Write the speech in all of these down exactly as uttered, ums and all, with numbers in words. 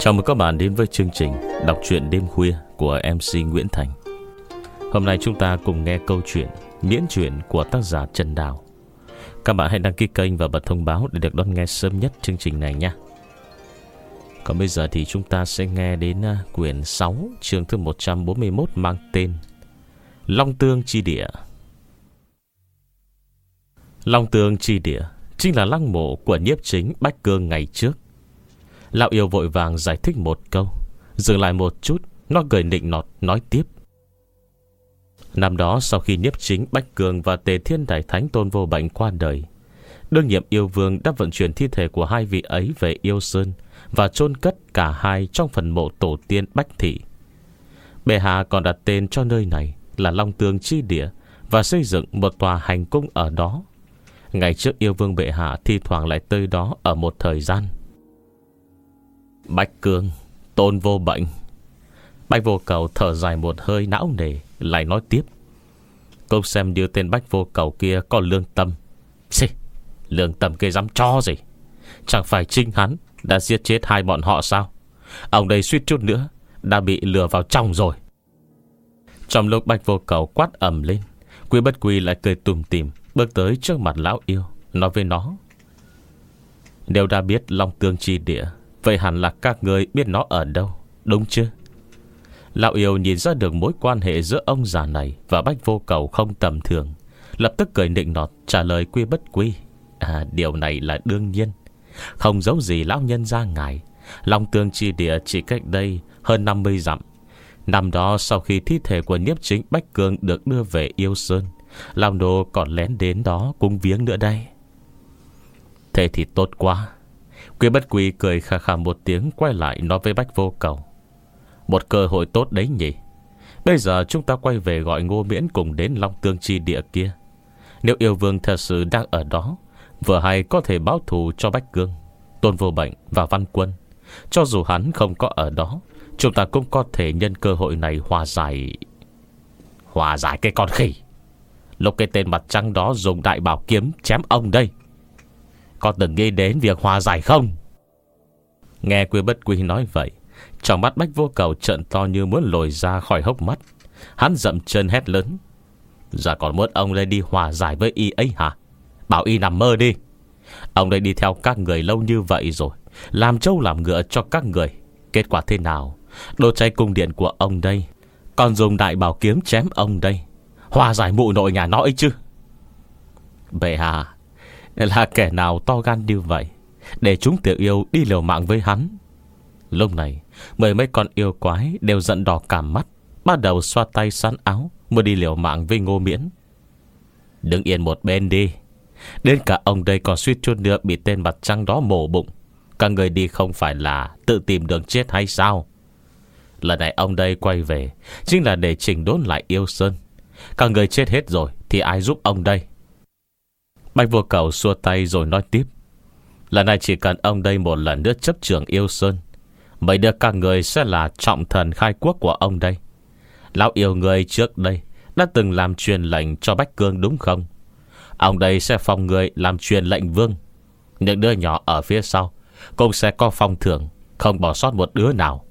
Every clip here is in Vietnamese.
Chào mừng các bạn đến với chương trình đọc truyện đêm khuya của em xê Nguyễn Thành. Hôm nay chúng ta cùng nghe câu chuyện miễn truyện của tác giả Trần Đào. Các bạn hãy đăng ký kênh và bật thông báo để được đón nghe sớm nhất chương trình này nhé. Còn bây giờ thì chúng ta sẽ nghe đến quyển sáu, chương thứ một trăm bốn mươi mốt, mang tên Long Tương Chi Địa. Long Tương Chi Địa chính là lăng mộ của nhiếp chính Bách Cương ngày trước. Lão yêu vội vàng giải thích một câu, dừng lại một chút, nó cười nịnh nọt nói tiếp. Năm đó sau khi nhiếp chính Bách Cương và Tề Thiên Đại Thánh Tôn Vô Bệnh qua đời, đương nhiệm yêu vương đã vận chuyển thi thể của hai vị ấy về Yêu Sơn và chôn cất cả hai trong phần mộ tổ tiên Bách Thị. Bệ hạ còn đặt tên cho nơi này là Long Tương Chi Địa và xây dựng một tòa hành cung ở đó. Ngày trước yêu vương bệ hạ thi thoảng lại tới đó ở một thời gian. Bách Cương, Tôn Vô Bệnh. Bách Vô Cầu thở dài một hơi não nề, lại nói tiếp. Câu xem như tên Bách Vô Cầu kia có lương tâm. Xì, lương tâm kia dám cho gì? Chẳng phải chính hắn đã giết chết hai bọn họ sao? Ông đây suýt chút nữa đã bị lừa vào trong rồi. Trong lúc Bách Vô Cầu quát ầm lên, Quý Bất Quy lại cười tủm tỉm bước tới trước mặt lão yêu, nói với nó. Nếu đã biết Long Tương Chi Địa, vậy hẳn là các người biết nó ở đâu, đúng chứ? Lão yêu nhìn ra được mối quan hệ giữa ông già này và Bách Vô Cầu không tầm thường, lập tức cười nịnh nọt trả lời Quy Bất Quy. À, điều này là đương nhiên. Không giấu gì lão nhân ra ngài, Long Tương Chi Địa chỉ cách đây hơn năm mươi dặm. Năm đó sau khi thi thể của nhiếp chính Bách Cương được đưa về Yêu Sơn, Long Đô còn lén đến đó cúng viếng nữa đây. Thế thì tốt quá. Quý Bất Quy cười khà khà một tiếng, quay lại nói với Bách Vô Cầu. Một cơ hội tốt đấy nhỉ. Bây giờ chúng ta quay về gọi Ngô Miễn cùng đến Long Tương Chi Địa kia. Nếu yêu vương thật sự đang ở đó, vừa hay có thể báo thù cho Bách Cương, Tôn Vô Bệnh và Văn Quân. Cho dù hắn không có ở đó, chúng ta cũng có thể nhân cơ hội này hòa giải. Hòa giải cái con khỉ. Lúc cái tên mặt trắng đó dùng đại bảo kiếm chém ông đây, có từng nghĩ đến việc hòa giải không? Nghe Quý Bất Quy nói vậy, trong mắt Bách Vô Cầu trợn to như muốn lồi ra khỏi hốc mắt. Hắn dậm chân hét lớn. Giờ còn muốn ông đây đi hòa giải với y ấy hả? Bảo y nằm mơ đi. Ông đây đi theo các người lâu như vậy rồi, làm trâu làm ngựa cho các người. Kết quả thế nào? Đồ cháy cung điện của ông đây, còn dùng đại bảo kiếm chém ông đây. Hòa giải mụ nội nhà nó ấy chứ? Bệ hạ, là kẻ nào to gan như vậy để chúng tiểu yêu đi liều mạng với hắn? Lúc này mười mấy con yêu quái đều giận đỏ cả mắt, bắt đầu xoa tay sắn áo, muốn đi liều mạng với Ngô Miễn. Đứng yên một bên đi. Đến cả ông đây còn suýt chút nữa bị tên mặt trăng đó mổ bụng. Các người đi không phải là tự tìm đường chết hay sao? Lần này ông đây quay về chính là để chỉnh đốn lại Yêu Sơn. Các người chết hết rồi thì ai giúp ông đây? Bách Vô Cầu xua tay rồi nói tiếp. Lần này chỉ cần ông đây một lần nữa chấp trưởng Yêu Sơn, mấy đứa các người sẽ là trọng thần khai quốc của ông đây. Lão yêu người trước đây đã từng làm truyền lệnh cho Bách Cương đúng không? Ông đây sẽ phong người làm truyền lệnh vương. Những đứa nhỏ ở phía sau cũng sẽ có phong thưởng, không bỏ sót một đứa nào.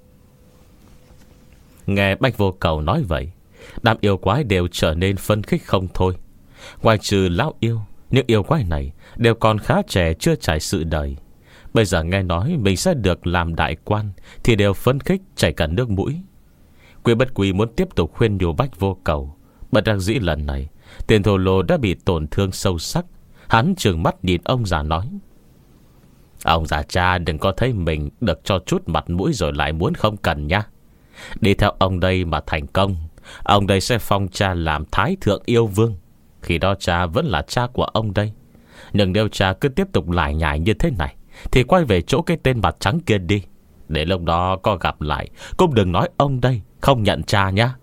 Nghe Bách Vô Cầu nói vậy, đám yêu quái đều trở nên phấn khích không thôi. Ngoài trừ lão yêu, những yêu quái này đều còn khá trẻ, chưa trải sự đời. Bây giờ nghe nói mình sẽ được làm đại quan thì đều phấn khích chảy cả nước mũi. Quý Bất Quy muốn tiếp tục khuyên nhủ Bách Vô Cầu, bất đắc dĩ lần này Tiền Thổ Lô đã bị tổn thương sâu sắc. Hắn trừng mắt nhìn ông già nói. Ông già cha đừng có thấy mình được cho chút mặt mũi rồi lại muốn không cần nha. Đi theo ông đây mà thành công, ông đây sẽ phong cha làm Thái Thượng Yêu Vương. Khi đó cha vẫn là cha của ông đây. Nhưng nếu cha cứ tiếp tục lải nhải như thế này thì quay về chỗ cái tên mặt trắng kia đi. Để lúc đó có gặp lại cũng đừng nói ông đây không nhận cha nhá.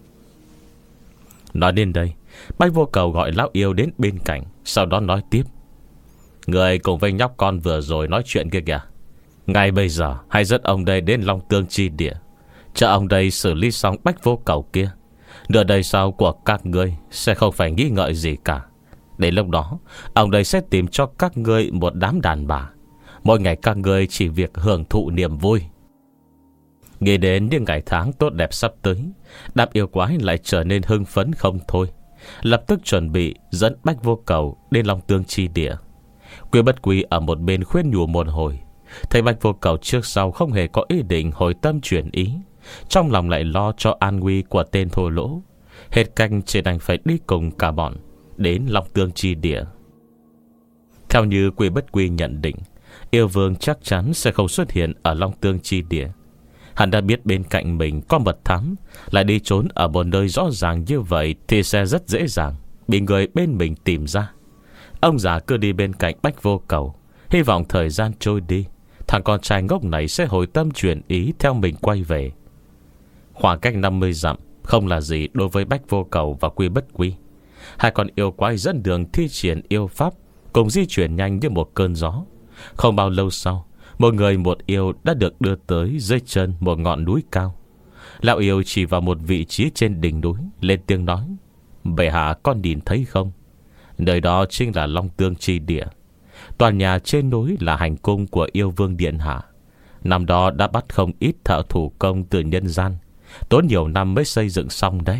Nói đến đây, Bách Vô Cầu gọi lão yêu đến bên cạnh, sau đó nói tiếp. Người cùng với nhóc con vừa rồi nói chuyện kia kìa, ngay bây giờ hãy dẫn ông đây đến Long Tương Chi Địa, chờ ông đây xử lý xong Bách Vô Cầu kia. Nửa đời sau của các ngươi sẽ không phải nghĩ ngợi gì cả. Đến lúc đó ông đây sẽ tìm cho các ngươi một đám đàn bà. Mỗi ngày các ngươi chỉ việc hưởng thụ niềm vui. Nghĩ đến những ngày tháng tốt đẹp sắp tới, đám yêu quái lại trở nên hưng phấn không thôi. Lập tức chuẩn bị dẫn Bách Vô Cầu đến Long Tương chi địa. Quy Bất Quy ở một bên khuyên nhủ một hồi, thấy Bách Vô Cầu trước sau không hề có ý định hồi tâm chuyển ý, trong lòng lại lo cho an nguy của tên thô lỗ. Hết canh chỉ đành phải đi cùng cả bọn đến Long Tương chi địa. Theo như Quy Bất Quy nhận định, yêu vương chắc chắn sẽ không xuất hiện ở Long Tương chi địa. Hắn đã biết bên cạnh mình có mật thám, lại đi trốn ở một nơi rõ ràng như vậy thì sẽ rất dễ dàng bị người bên mình tìm ra. Ông già cứ đi bên cạnh Bách Vô Cầu, hy vọng thời gian trôi đi, thằng con trai ngốc này sẽ hồi tâm chuyển ý theo mình quay về. Khoảng cách năm mươi dặm không là gì đối với Bách Vô Cầu và Quy Bất Quy. Hai con yêu quái dẫn đường thi triển yêu pháp, cùng di chuyển nhanh như một cơn gió. Không bao lâu sau, một người một yêu đã được đưa tới dưới chân một ngọn núi cao. Lão yêu chỉ vào một vị trí trên đỉnh núi, lên tiếng nói: "Bệ hạ con nhìn thấy không? Nơi đó chính là Long Tương chi địa. Toàn nhà trên núi là hành cung của yêu vương điện hạ. Năm đó đã bắt không ít thợ thủ công từ nhân gian, tốn nhiều năm mới xây dựng xong đấy."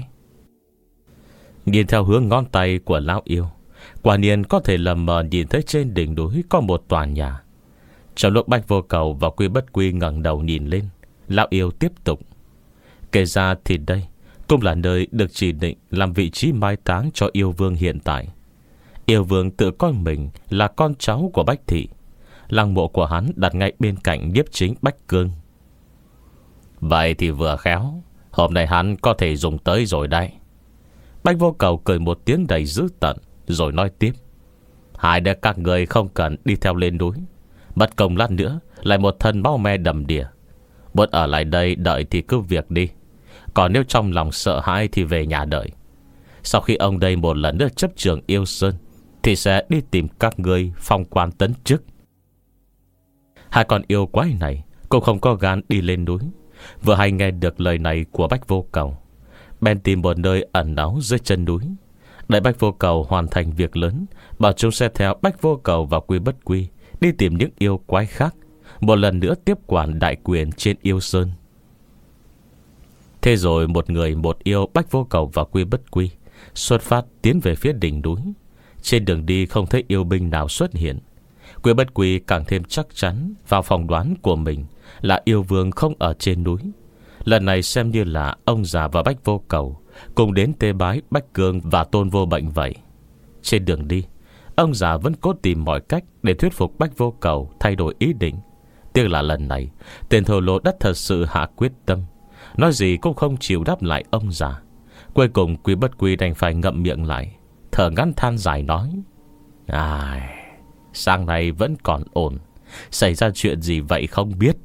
Nhìn theo hướng ngón tay của lão yêu, quả nhiên có thể lờ mờ nhìn thấy trên đỉnh núi có một tòa nhà. Trong lúc Bách Vô Cầu và Quy Bất Quy ngẩng đầu nhìn lên, lão yêu tiếp tục: "Kể ra thì đây cũng là nơi được chỉ định làm vị trí mai táng cho yêu vương hiện tại. Yêu vương tự coi mình là con cháu của Bách Thị. Lăng mộ của hắn đặt ngay bên cạnh nhiếp chính Bách Cương. Vậy thì vừa khéo, hôm nay hắn có thể dùng tới rồi đây." Bách Vô Cầu cười một tiếng đầy dữ tợn, rồi nói tiếp: "Hai đứa các người không cần đi theo lên núi, mất công lát nữa lại một thân máu me đầm đìa. Muốn ở lại đây đợi thì cứ việc đi, còn nếu trong lòng sợ hãi thì về nhà đợi. Sau khi ông đây một lần nữa chấp trường Yêu Sơn thì sẽ đi tìm các ngươi phong quan tấn chức." Hai con yêu quái này cũng không có gan đi lên núi. Vừa hay nghe được lời này của Bách Vô Cầu, bèn tìm một nơi ẩn náu dưới chân núi. Đợi Bách Vô Cầu hoàn thành việc lớn, bảo chúng sẽ theo Bách Vô Cầu và Quy Bất Quy đi tìm những yêu quái khác, một lần nữa tiếp quản đại quyền trên Yêu Sơn. Thế rồi một người một yêu Bách Vô Cầu và Quy Bất Quy xuất phát tiến về phía đỉnh núi. Trên đường đi không thấy yêu binh nào xuất hiện. Quy Bất Quy càng thêm chắc chắn vào phỏng đoán của mình là yêu vương không ở trên núi. Lần này xem như là ông già và Bách Vô Cầu cùng đến tế bái Bách Cương và Tôn Vô Bệnh vậy. Trên đường đi, ông già vẫn cố tìm mọi cách để thuyết phục Bách Vô Cầu thay đổi ý định. Tiếc là lần này tên thô lỗ đất thật sự hạ quyết tâm, nói gì cũng không chịu đáp lại ông già. Cuối cùng Quy Bất Quy đành phải ngậm miệng lại, thở ngắn than dài nói: "Ai, sang này vẫn còn ổn, xảy ra chuyện gì vậy không biết."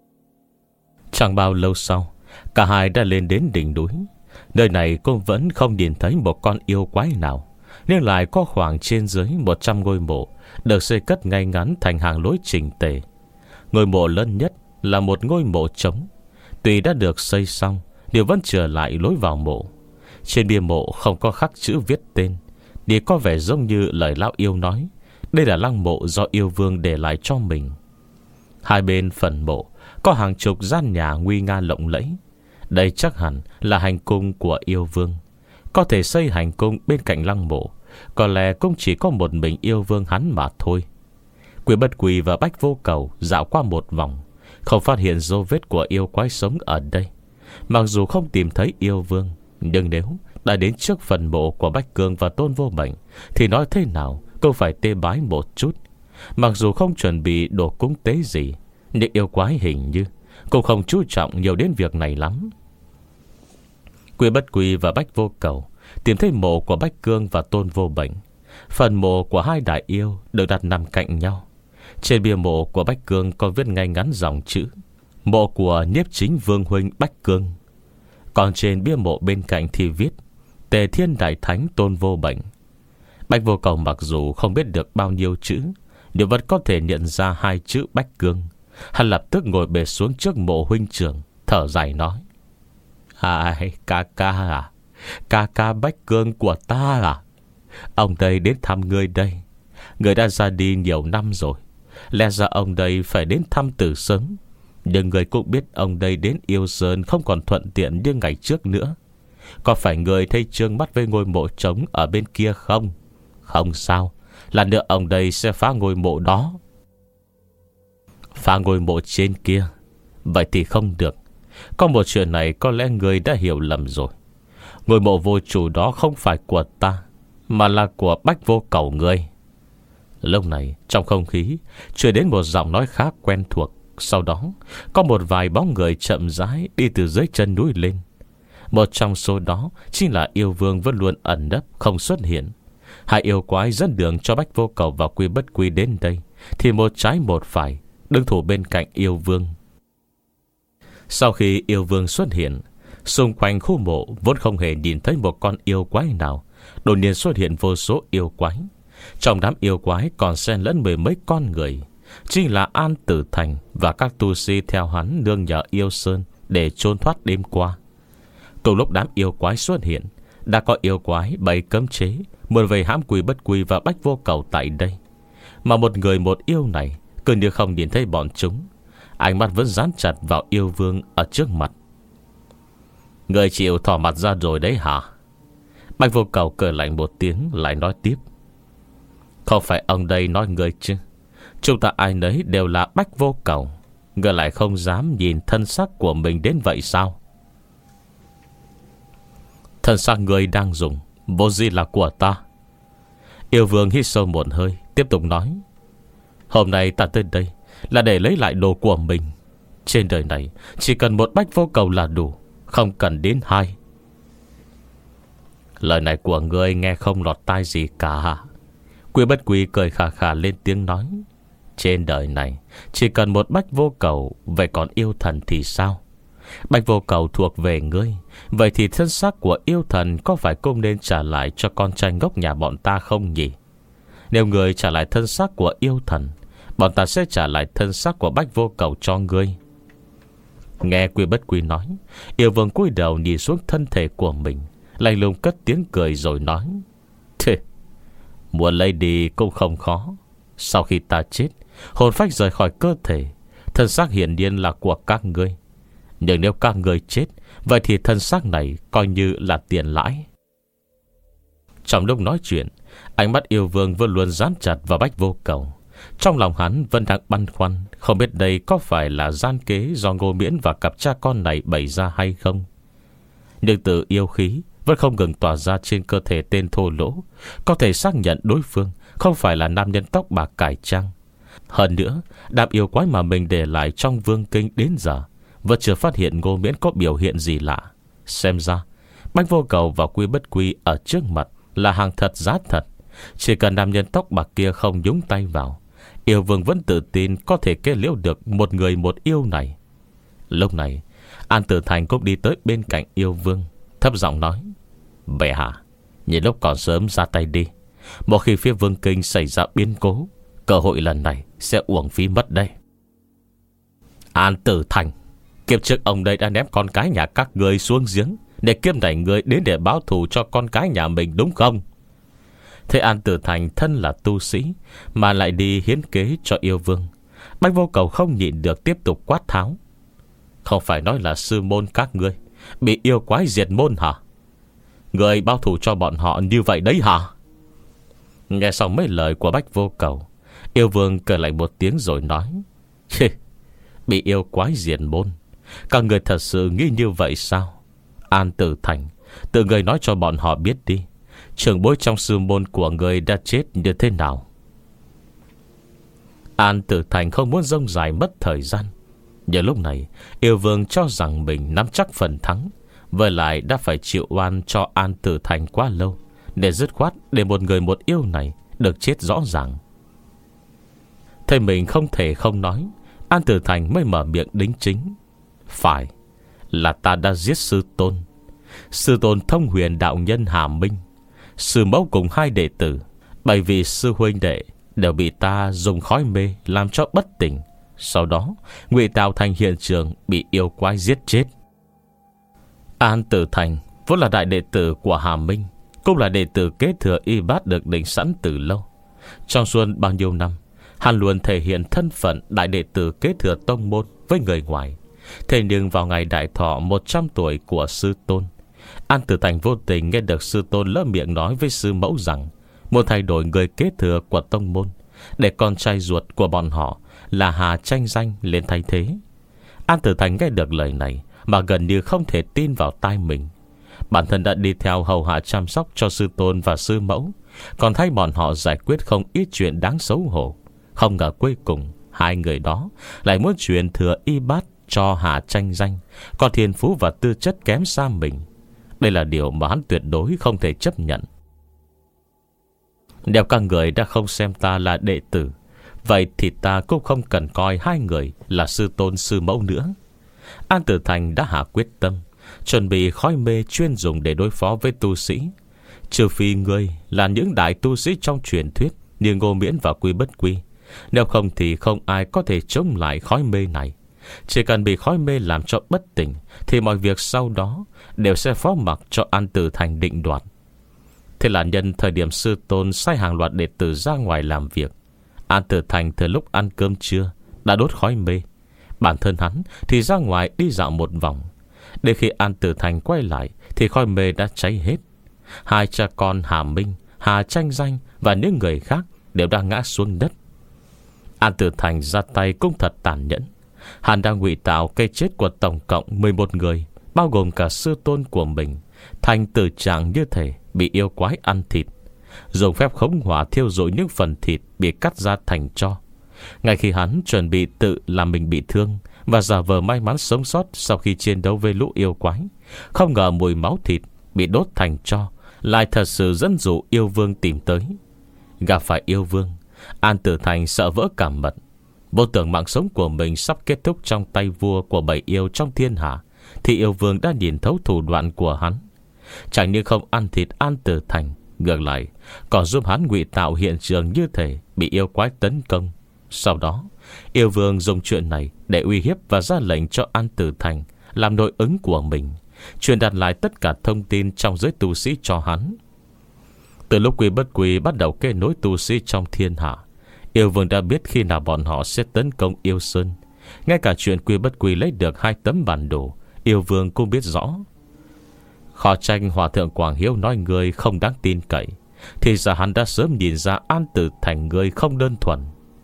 Chẳng bao lâu sau, cả hai đã lên đến đỉnh núi. Nơi này cũng vẫn không nhìn thấy một con yêu quái nào, nhưng lại có khoảng trên dưới một trăm ngôi mộ được xây cất ngay ngắn thành hàng lối chỉnh tề. Ngôi mộ lớn nhất là một ngôi mộ trống. Tuy đã được xây xong, đều vẫn trở lại lối vào mộ. Trên bia mộ không có khắc chữ viết tên, thì có vẻ giống như lời lão yêu nói, đây là lăng mộ do yêu vương để lại cho mình. Hai bên phần mộ có hàng chục gian nhà nguy nga lộng lẫy. Đây chắc hẳn là hành cung của yêu vương. Có thể xây hành cung bên cạnh lăng mộ, có lẽ cũng chỉ có một mình yêu vương hắn mà thôi. Quy Bất Quy và Bách Vô Cầu dạo qua một vòng, không phát hiện dấu vết của yêu quái sống ở đây. Mặc dù không tìm thấy yêu vương, nhưng nếu đã đến trước phần mộ của Bách Cương và Tôn Vô Bệnh thì nói thế nào cũng phải tế bái một chút. Mặc dù không chuẩn bị đồ cúng tế gì, nhưng yêu quái hình như cũng không chú trọng nhiều đến việc này lắm. Quy Bất Quy và Bách Vô Cầu tìm thấy mộ của Bách Cương và Tôn Vô Bệnh. Phần mộ của hai đại yêu được đặt nằm cạnh nhau. Trên bia mộ của Bách Cương có viết ngay ngắn dòng chữ: "Mộ của nhiếp chính vương huynh Bách Cương." Còn trên bia mộ bên cạnh thì viết: "Tề Thiên Đại Thánh Tôn Vô Bệnh." Bách Vô Cầu mặc dù không biết được bao nhiêu chữ, nhưng vẫn có thể nhận ra hai chữ Bách Cương. Hắn lập tức ngồi bệt xuống trước mộ huynh trưởng, thở dài nói: "Ai, ca ca à, ca ca Bách Cương của ta à, ông đây đến thăm ngươi đây. Ngươi đã ra đi nhiều năm rồi, lẽ ra ông đây phải đến thăm từ sớm. Nhưng người cũng biết ông đây đến Yêu Sơn không còn thuận tiện như ngày trước nữa. Có phải người thấy trương mắt với ngôi mộ trống ở bên kia không? Không sao, là nữa ông đây sẽ phá ngôi mộ đó. Phá ngôi mộ trên kia? Vậy thì không được. Có một chuyện này có lẽ người đã hiểu lầm rồi. Ngôi mộ vô chủ đó không phải của ta, mà là của Bách Vô Cầu ngươi. Lúc này trong không khí truyền đến một giọng nói khá quen thuộc. Sau đó có một vài bóng người chậm rãi đi từ dưới chân núi lên. Một trong số đó chính là yêu vương vẫn luôn ẩn nấp không xuất hiện. Hai yêu quái dẫn đường cho Bách Vô Cầu và Quy Bất Quy đến đây, thì một trái một phải đứng thủ bên cạnh yêu vương. Sau khi yêu vương xuất hiện, xung quanh khu mộ vốn không hề nhìn thấy một con yêu quái nào, đột nhiên xuất hiện vô số yêu quái. Trong đám yêu quái còn xen lẫn mười mấy con người, chính là An Tử Thành và các tu sĩ theo hắn nương nhờ Yêu Sơn để trốn thoát đêm qua. Cùng lúc đám yêu quái xuất hiện, đã có yêu quái bày cấm chế muốn về hãm Quy Bất Quy và Bách Vô Cầu tại đây. Mà một người một yêu này cứ như không nhìn thấy bọn chúng, ánh mắt vẫn dán chặt vào yêu vương ở trước mặt. Người chịu thỏ mặt ra rồi đấy hả? Bách Vô Cầu cười lạnh một tiếng lại nói tiếp. Không phải ông đây nói người chứ? Chúng ta ai nấy đều là Bách Vô Cầu, người lại không dám nhìn thân xác của mình đến vậy sao? Thân xác người đang dùng vô gì là của ta. Yêu vương hít sâu một hơi, tiếp tục nói. Hôm nay ta tới đây là để lấy lại đồ của mình. Trên đời này chỉ cần một Bách Vô Cầu là đủ, không cần đến hai. Lời này của ngươi nghe không lọt tai gì cả. Quy Bất Quy cười khà khà lên tiếng nói. Trên đời này chỉ cần một Bách Vô Cầu, vậy còn yêu thần thì sao? Bách Vô Cầu thuộc về ngươi, vậy thì thân xác của yêu thần có phải cũng nên trả lại cho con trai ngốc nhà bọn ta không nhỉ? Nếu ngươi trả lại thân xác của yêu thần, bọn ta sẽ trả lại thân xác của Bách Vô Cầu cho ngươi. Nghe Quy Bất Quy nói, yêu vương cúi đầu nhìn xuống thân thể của mình, lạnh lùng cất tiếng cười rồi nói. Thế, muốn lấy đi cũng không khó. Sau khi ta chết, hồn phách rời khỏi cơ thể, thân xác hiển nhiên là của các ngươi. Nhưng nếu các ngươi chết, vậy thì thân xác này coi như là tiền lãi. Trong lúc nói chuyện, ánh mắt yêu vương vẫn luôn dán chặt vào Bách Vô Cầu. Trong lòng hắn vẫn đang băn khoăn, không biết đây có phải là gian kế do Ngô Miễn và cặp cha con này bày ra hay không. Nhưng từ yêu khí vẫn không ngừng tỏa ra trên cơ thể tên thô lỗ, có thể xác nhận đối phương không phải là nam nhân tóc bạc cải trang. Hơn nữa, đám yêu quái mà mình để lại trong vương kinh đến giờ vẫn chưa phát hiện Ngô Miễn có biểu hiện gì lạ. Xem ra Bách Vô Cầu và Quy Bất Quy ở trước mặt là hàng thật giá thật. Chỉ cần nam nhân tóc bạc kia không nhúng tay vào, yêu vương vẫn tự tin có thể kết liễu được một người một yêu này. Lúc này An Tử Thành cũng đi tới bên cạnh yêu vương, thấp giọng nói. Bệ hạ, nhìn lúc còn sớm ra tay đi. Một khi phía vương kinh xảy ra biến cố, cơ hội lần này sẽ uổng phí mất đây. An Tử Thành, kiếp trước ông đây đã ném con cái nhà các ngươi xuống giếng, để kiếp này ngươi đến để báo thù cho con cái nhà mình đúng không? Thế An Tử Thành thân là tu sĩ mà lại đi hiến kế cho yêu vương, Bách Vô Cầu không nhịn được tiếp tục quát tháo. Không phải nói là sư môn các ngươi bị yêu quái diệt môn hả? Người báo thù cho bọn họ như vậy đấy hả? Nghe xong mấy lời của Bách Vô Cầu, yêu vương cười lại một tiếng rồi nói. Bị yêu quái diệt môn, các người thật sự nghĩ như vậy sao? An Tử Thành, tự người nói cho bọn họ biết đi, trưởng bối trong sư môn của người đã chết như thế nào? An Tử Thành không muốn rông dài mất thời gian, nhưng lúc này yêu vương cho rằng mình nắm chắc phần thắng, với lại đã phải chịu oan cho An Tử Thành quá lâu, để dứt khoát để một người một yêu này được chết rõ ràng. Thế mình không thể không nói, An Tử Thành mới mở miệng đính chính. Phải, là ta đã giết sư tôn. Sư tôn thông huyền đạo nhân Hà Minh, sư mẫu cùng hai đệ tử, bởi vì sư huynh đệ đều bị ta dùng khói mê làm cho bất tỉnh. Sau đó ngụy tạo thành hiện trường bị yêu quái giết chết. An Tử Thành vốn là đại đệ tử của Hà Minh, cũng là đệ tử kế thừa y bát được định sẵn từ lâu. Trong suốt bao nhiêu năm, Hắn luôn thể hiện thân phận đại đệ tử kế thừa tông môn với người ngoài. Thế nhưng vào ngày đại thọ một trăm tuổi của sư tôn, An Tử Thành vô tình nghe được sư tôn lỡ miệng nói với sư mẫu rằng muốn thay đổi người kế thừa của tông môn, để con trai ruột của bọn họ là Hà Tranh Danh lên thay thế. An Tử Thành nghe được lời này mà gần như không thể tin vào tai mình. Bản thân đã đi theo hầu hạ chăm sóc cho sư tôn và sư mẫu, còn thấy bọn họ giải quyết không ít chuyện đáng xấu hổ. Không ngờ cuối cùng hai người đó lại muốn truyền thừa y bát cho Hà Tranh Danh, còn thiên phú và tư chất kém xa mình. Đây là điều mà hắn tuyệt đối không thể chấp nhận. Nếu các người đã không xem ta là đệ tử, vậy thì ta cũng không cần coi hai người là sư tôn sư mẫu nữa. An Tử Thành đã hạ quyết tâm, chuẩn bị khói mê chuyên dùng để đối phó với tu sĩ. Trừ phi ngươi là những đại tu sĩ trong truyền thuyết như Ngô Miễn và Quy Bất Quy, nếu không thì không ai có thể chống lại khói mê này. Chỉ cần bị khói mê làm cho bất tỉnh, thì mọi việc sau đó đều sẽ phó mặc cho An Tử Thành định đoạt. Thế là nhân thời điểm sư tôn sai hàng loạt đệ tử ra ngoài làm việc, An Tử Thành từ lúc ăn cơm trưa đã đốt khói mê. Bản thân hắn thì ra ngoài đi dạo một vòng. Đến khi An Tử Thành quay lại thì khói mê đã cháy hết. Hai cha con Hà Minh, Hà Tranh Danh và những người khác đều đang ngã xuống đất. An Tử Thành ra tay cũng thật tàn nhẫn. Hắn đang ngụy tạo cây chết của tổng cộng mười một người, bao gồm cả sư tôn của mình, thành tử trạng như thể bị yêu quái ăn thịt, dùng phép khống hỏa thiêu rụi những phần thịt bị cắt ra thành tro. Ngay khi hắn chuẩn bị tự làm mình bị thương và giả vờ may mắn sống sót sau khi chiến đấu với lũ yêu quái, không ngờ mùi máu thịt bị đốt thành tro lại thật sự dẫn dụ yêu vương tìm tới. Gặp phải yêu vương, An Tử Thành sợ vỡ cả mật. Vô tưởng mạng sống của mình sắp kết thúc trong tay vua của bảy yêu trong thiên hạ, thì yêu vương đã nhìn thấu thủ đoạn của hắn. Chẳng như không ăn thịt An Tử Thành, ngược lại còn giúp hắn ngụy tạo hiện trường như thể bị yêu quái tấn công. Sau đó yêu vương dùng chuyện này để uy hiếp và ra lệnh cho An Tử Thành làm nội ứng của mình, truyền đạt lại tất cả thông tin trong giới tu sĩ cho hắn. Từ lúc Quy Bất Quy bắt đầu kết nối tu sĩ trong thiên hạ, yêu vương đã biết khi nào bọn họ sẽ tấn công yêu sơn. Ngay cả chuyện Quy Bất Quy lấy được hai tấm bản đồ, yêu vương cũng biết rõ. Khó tranh Hòa thượng Quảng Hiếu nói người không đáng tin cậy, thì ra hắn đã sớm nhìn ra An Tử Thành người không đơn thuần.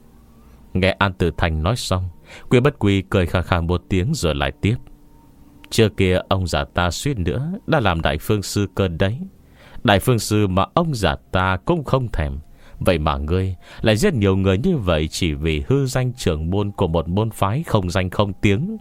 Nghe An Tử Thành nói xong, Quy Bất Quy cười khà khà một tiếng rồi lại tiếp. Trước kia ông già ta suýt nữa đã làm đại phương sư cơn đấy. Đại phương sư mà ông già ta cũng không thèm. Vậy mà ngươi lại giết nhiều người như vậy chỉ vì hư danh trưởng môn của một môn phái không danh không tiếng.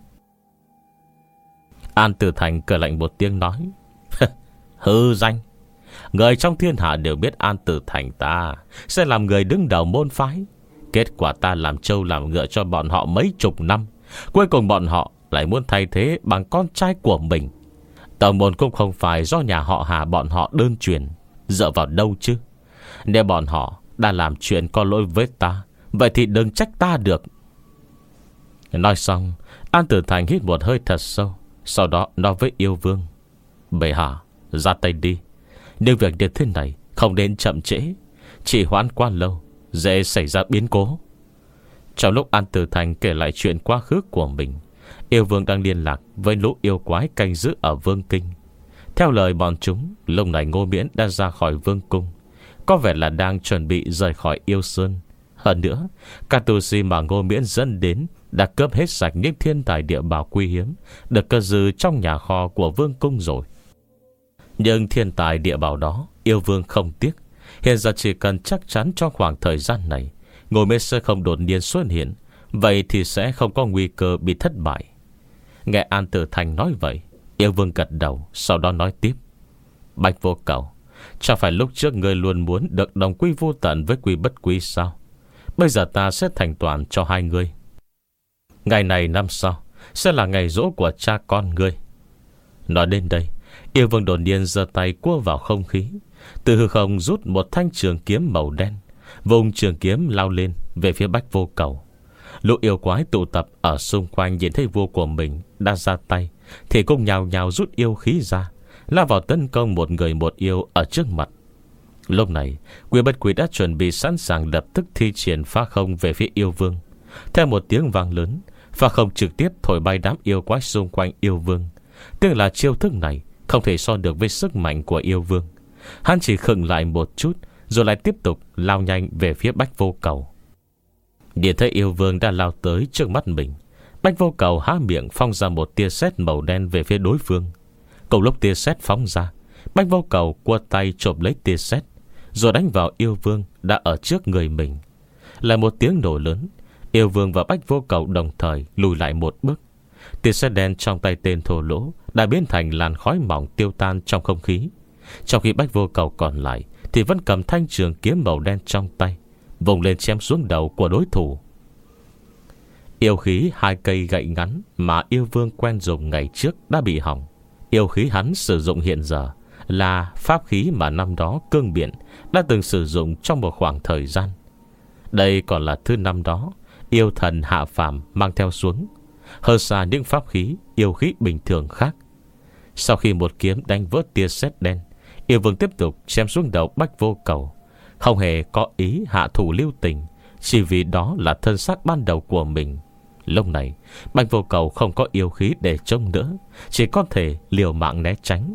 An Tử Thành cười lạnh một tiếng nói, hư danh? Người trong thiên hạ đều biết An Tử Thành ta sẽ làm người đứng đầu môn phái. Kết quả ta làm trâu làm ngựa cho bọn họ mấy chục năm, cuối cùng bọn họ lại muốn thay thế bằng con trai của mình. Tổng môn cũng không phải do nhà họ Hà bọn họ đơn truyền, dựa vào đâu chứ? Nếu bọn họ đã làm chuyện có lỗi với ta, vậy thì đừng trách ta được. Nói xong, An Tử Thành hít một hơi thật sâu, sau đó nói với yêu vương, bệ hạ, ra tay đi. Nhưng việc như thế này không nên chậm trễ, chỉ hoãn quá lâu dễ xảy ra biến cố. Trong lúc An Tử Thành kể lại chuyện quá khứ của mình, yêu vương đang liên lạc với lũ yêu quái canh giữ ở Vương Kinh. Theo lời bọn chúng, lúc này Ngô Miễn đã ra khỏi Vương Cung, có vẻ là đang chuẩn bị rời khỏi yêu sơn. Hơn nữa, các tu sĩ mà Ngô Miễn dẫn đến đã cướp hết sạch những thiên tài địa bảo quý hiếm được cất giữ trong nhà kho của Vương Cung rồi. Nhưng thiên tài địa bảo đó yêu vương không tiếc. Hiện giờ chỉ cần chắc chắn trong khoảng thời gian này Ngô Miễn sẽ không đột nhiên xuất hiện, vậy thì sẽ không có nguy cơ bị thất bại. Nghe An Tử Thành nói vậy, yêu vương gật đầu, sau đó nói tiếp, Bạch Vô Cầu, chẳng phải lúc trước ngươi luôn muốn được đồng quy vô tận với Quy Bất Quy sao? Bây giờ ta sẽ thành toàn cho hai ngươi. Ngày này năm sau sẽ là ngày giỗ của cha con ngươi. Nói đến đây, yêu vương đột nhiên giơ tay cua vào không khí, từ hư không rút một thanh trường kiếm màu đen, vùng trường kiếm lao lên về phía Bạch Vô Cầu. Lũ yêu quái tụ tập ở xung quanh nhìn thấy vua của mình đã ra tay, thì cũng nhào nhào rút yêu khí ra, lao vào tấn công một người một yêu ở trước mặt. Lúc này Quy Bất Quy đã chuẩn bị sẵn sàng lập tức thi triển phá không về phía yêu vương. Theo một tiếng vang lớn, phá không trực tiếp thổi bay đám yêu quái xung quanh yêu vương. Tức là chiêu thức này không thể so được với sức mạnh của yêu vương. Hắn chỉ khựng lại một chút, rồi lại tiếp tục lao nhanh về phía Bách Vô Cầu. Nhìn thấy yêu vương đã lao tới trước mắt mình, Bách Vô Cầu há miệng phóng ra một tia sét màu đen về phía đối phương. Cùng lúc tia sét phóng ra, Bách Vô Cầu quơ tay chộp lấy tia sét, rồi đánh vào yêu vương đã ở trước người mình. Là một tiếng nổ lớn, yêu vương và Bách Vô Cầu đồng thời lùi lại một bước. Tia sét đen trong tay tên thô lỗ đã biến thành làn khói mỏng tiêu tan trong không khí. Trong khi Bách Vô Cầu còn lại thì vẫn cầm thanh trường kiếm màu đen trong tay, vùng lên chém xuống đầu của đối thủ. Yêu khí hai cây gậy ngắn mà yêu vương quen dùng ngày trước đã bị hỏng. Yêu khí hắn sử dụng hiện giờ là pháp khí mà năm đó Cương Biển đã từng sử dụng trong một khoảng thời gian. Đây còn là thứ năm đó yêu thần hạ phàm mang theo xuống, hơn xa những pháp khí yêu khí bình thường khác. Sau khi một kiếm đánh vỡ tia sét đen, yêu vương tiếp tục chém xuống đầu Bách Vô Cầu, không hề có ý hạ thủ lưu tình, chỉ vì đó là thân xác ban đầu của mình. Lúc này Bách Vô Cầu không có yêu khí để chống đỡ, chỉ có thể liều mạng né tránh.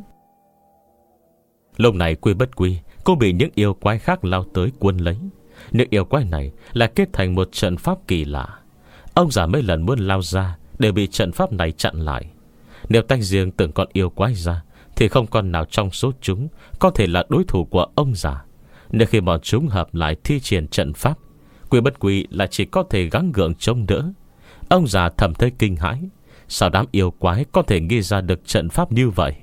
Lúc này Quy Bất Quy cũng bị những yêu quái khác lao tới cuốn lấy. Những yêu quái này là kết thành một trận pháp kỳ lạ. Ông già mấy lần muốn lao ra đều bị trận pháp này chặn lại. Nếu tách riêng từng con yêu quái ra thì không con nào trong số chúng có thể là đối thủ của ông già. Nếu khi bọn chúng hợp lại thi triển trận pháp, Quy Bất Quy là chỉ có thể gắng gượng chống đỡ. Ông già thầm thấy kinh hãi, sao đám yêu quái có thể nghĩ ra được trận pháp như vậy.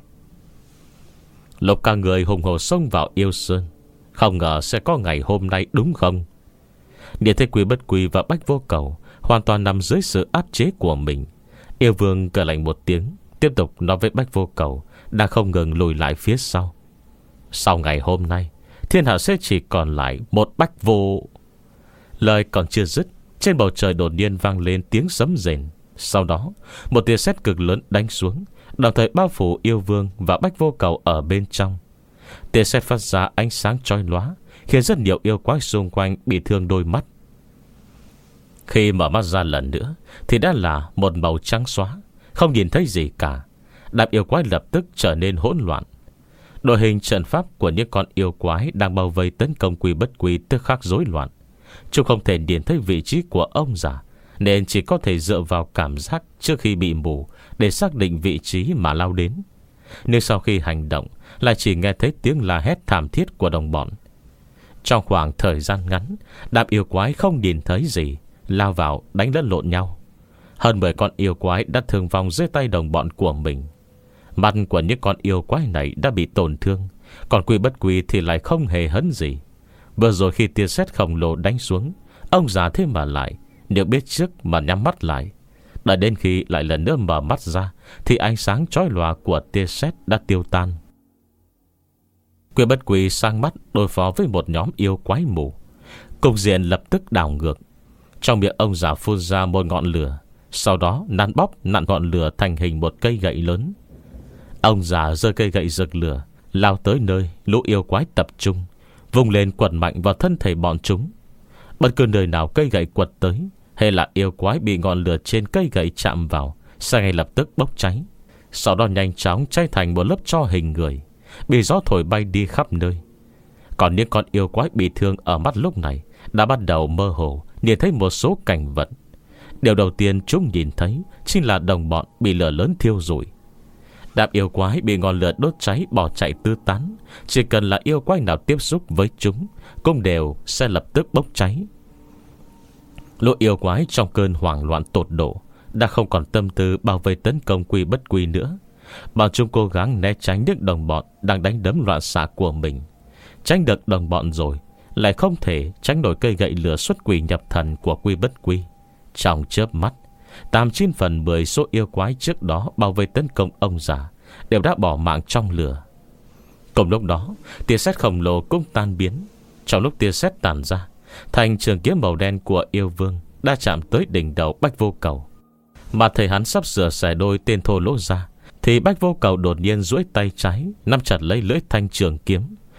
Lúc cả người hùng hồ xông vào yêu sơn, không ngờ sẽ có ngày hôm nay đúng không? Nhìn thấy Quy Bất Quy và Bách Vô Cầu hoàn toàn nằm dưới sự áp chế của mình, yêu vương cười lạnh một tiếng, tiếp tục nói với Bách Vô Cầu đang không ngừng lùi lại phía sau. Sau ngày hôm nay, thiên hạ sẽ chỉ còn lại một Bách Vô. Lời còn chưa dứt, trên bầu trời đột nhiên vang lên tiếng sấm rền. Sau đó một tia sét cực lớn đánh xuống, đồng thời bao phủ yêu vương và Bách Vô Cầu ở bên trong. Tia sét phát ra ánh sáng chói lóa, khiến rất nhiều yêu quái xung quanh bị thương đôi mắt. Khi mở mắt ra lần nữa thì đã là một màu trắng xóa, không nhìn thấy gì cả. Đám yêu quái lập tức trở nên hỗn loạn. Đội hình trận pháp của những con yêu quái đang bao vây tấn công Quy Bất Quy tức khắc rối loạn. Chúng không thể nhìn thấy vị trí của ông già, nên chỉ có thể dựa vào cảm giác trước khi bị mù để xác định vị trí mà lao đến. Nhưng sau khi hành động lại chỉ nghe thấy tiếng la hét thảm thiết của đồng bọn. Trong khoảng thời gian ngắn, đám yêu quái không nhìn thấy gì, lao vào đánh lẫn lộn nhau. Hơn mười con yêu quái đã thương vong dưới tay đồng bọn của mình. Mặt của những con yêu quái này đã bị tổn thương, còn Quy Bất Quy thì lại không hề hấn gì. Vừa rồi khi tia sét khổng lồ đánh xuống, ông già thế mà lại nếu biết trước mà nhắm mắt lại. Đợi đến khi lại lần nữa mở mắt ra thì ánh sáng chói lòa của tia sét đã tiêu tan. Quy Bất Quy sang mắt đối phó với một nhóm yêu quái mù. Cục diện lập tức đảo ngược. Trong miệng ông già phun ra một ngọn lửa, sau đó nắn bóp nặn ngọn lửa thành hình một cây gậy lớn. Ông già giơ cây gậy rực lửa lao tới nơi lũ yêu quái tập trung, vung lên quật mạnh vào thân thể bọn chúng. Bất cứ nơi nào cây gậy quật tới, hay là yêu quái bị ngọn lửa trên cây gậy chạm vào sẽ ngay lập tức bốc cháy, sau đó nhanh chóng cháy thành một lớp tro hình người, bị gió thổi bay đi khắp nơi. Còn những con yêu quái bị thương ở mắt lúc này đã bắt đầu mơ hồ nhìn thấy một số cảnh vật. Điều đầu tiên chúng nhìn thấy chính là đồng bọn bị lửa lớn thiêu rụi. Đám yêu quái bị ngọn lửa đốt cháy bỏ chạy tứ tán, chỉ cần là yêu quái nào tiếp xúc với chúng cũng đều sẽ lập tức bốc cháy. Lũ yêu quái trong cơn hoảng loạn tột độ đã không còn tâm tư bao vây tấn công Quy Bất Quy nữa. Bọn chúng cố gắng né tránh những đồng bọn đang đánh đấm loạn xạ của mình. Tránh được đồng bọn rồi, lại không thể tránh nổi cây gậy lửa xuất quỷ nhập thần của Quy Bất Quy. Trong chớp mắt, tám chín phần mười số yêu quái trước đó bao vây tấn công ông già đều đã bỏ mạng trong lửa. Cùng lúc đó, tia sét khổng lồ cũng tan biến. Trong lúc tia sét tàn ra, thành trường kiếm màu đen của yêu vương đã chạm tới đỉnh đầu Bách Vô Cầu. Mà thấy hắn sắp sửa xẻ đôi tên thô lỗ ra, thì Bách Vô Cầu đột nhiên duỗi tay trái nắm chặt lấy lưỡi thanh trường kiếm,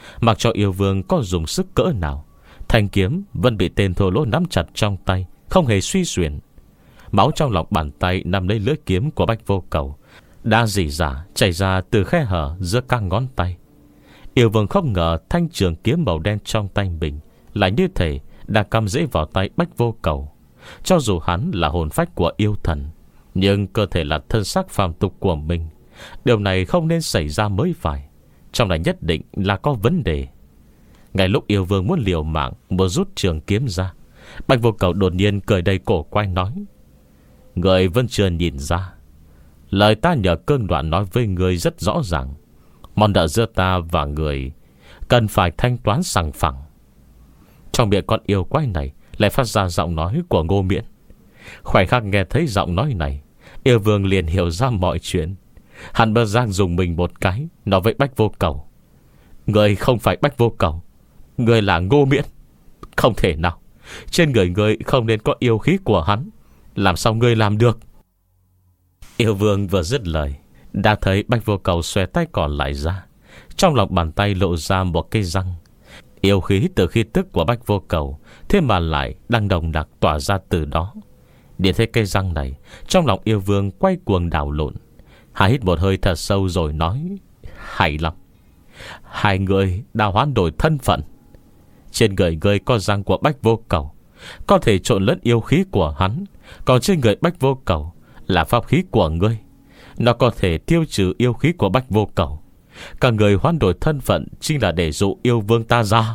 Mặc cho yêu vương có dùng sức cỡ nào, thanh kiếm vẫn bị tên thô lỗ nắm chặt trong tay, không hề suy xuyển. Máu trong lòng bàn tay nằm lấy lưỡi kiếm của Bách Vô Cầu đã rỉ rả chảy ra từ khe hở giữa các ngón tay. Yêu vương không ngờ thanh trường kiếm màu đen trong tay mình lại như thể đã cắm rễ vào tay Bách Vô Cầu. Cho dù hắn là hồn phách của yêu thần, nhưng cơ thể là thân xác phàm tục của mình. Điều này không nên xảy ra mới phải. Trong này nhất định là có vấn đề. Ngay lúc yêu vương muốn liều mạng, muốn rút trường kiếm ra, Bạch Vô Cầu đột nhiên cười đầy cổ quay nói: người vẫn chưa nhìn ra, lời ta nhờ cơn đoạn nói với người rất rõ ràng. Món nợ giữa ta và người cần phải thanh toán sòng phẳng. Trong miệng con yêu quái này lại phát ra giọng nói của Ngô Miễn. Khoảnh khắc nghe thấy giọng nói này, yêu vương liền hiểu ra mọi chuyện. Hắn bơ giang dùng mình một cái, nói với Bách Vô Cầu: người không phải Bách Vô Cầu, người là Ngô Miễn. Không thể nào, trên người người không nên có yêu khí của hắn. Làm sao người làm được? Yêu vương vừa dứt lời, đã thấy Bách Vô Cầu xòe tay còn lại ra. Trong lòng bàn tay lộ ra một cây răng. Yêu khí từ khí tức của Bách Vô Cầu thế mà lại đang đồng đặc tỏa ra từ đó. Để thấy cây răng này, trong lòng yêu vương quay cuồng đảo lộn. Hắn hít một hơi thật sâu rồi nói: hay lắm, hai người đã hoán đổi thân phận. Trên người người có răng của Bách Vô Cầu, có thể trộn lẫn yêu khí của hắn. Còn trên người Bách Vô Cầu là pháp khí của ngươi, nó có thể tiêu trừ yêu khí của Bách Vô Cầu. Cả người hoán đổi thân phận chính là để dụ yêu vương ta ra.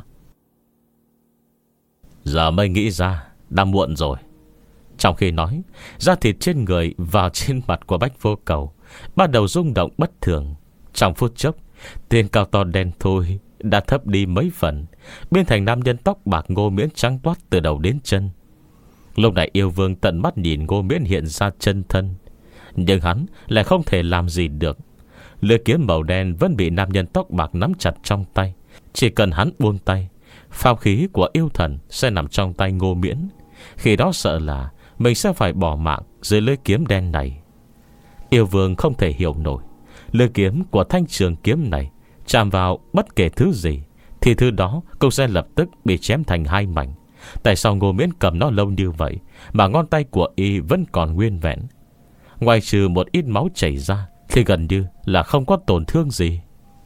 Giờ mới nghĩ ra, đã muộn rồi. Trong khi nói, da thịt trên người vào trên mặt của Bách Vô Cầu bắt đầu rung động bất thường. Trong phút chốc, tên cao to đen thui đã thấp đi mấy phần, biến thành nam nhân tóc bạc Ngô Miễn trắng toát từ đầu đến chân. Lúc này yêu vương tận mắt nhìn Ngô Miễn hiện ra chân thân, nhưng hắn lại không thể làm gì được. Lưỡi kiếm màu đen vẫn bị nam nhân tóc bạc nắm chặt trong tay. Chỉ cần hắn buông tay, pháp khí của yêu thần sẽ nằm trong tay Ngô Miễn. Khi đó sợ là mình sẽ phải bỏ mạng dưới lưỡi kiếm đen này. Yêu vương không thể hiểu nổi, lưỡi kiếm của thanh trường kiếm này chạm vào bất kể thứ gì thì thứ đó cũng sẽ lập tức bị chém thành hai mảnh. Tại sao Ngô Miễn cầm nó lâu như vậy mà ngón tay của y vẫn còn nguyên vẹn? Ngoài trừ một ít máu chảy ra thì gần như là không có tổn thương gì.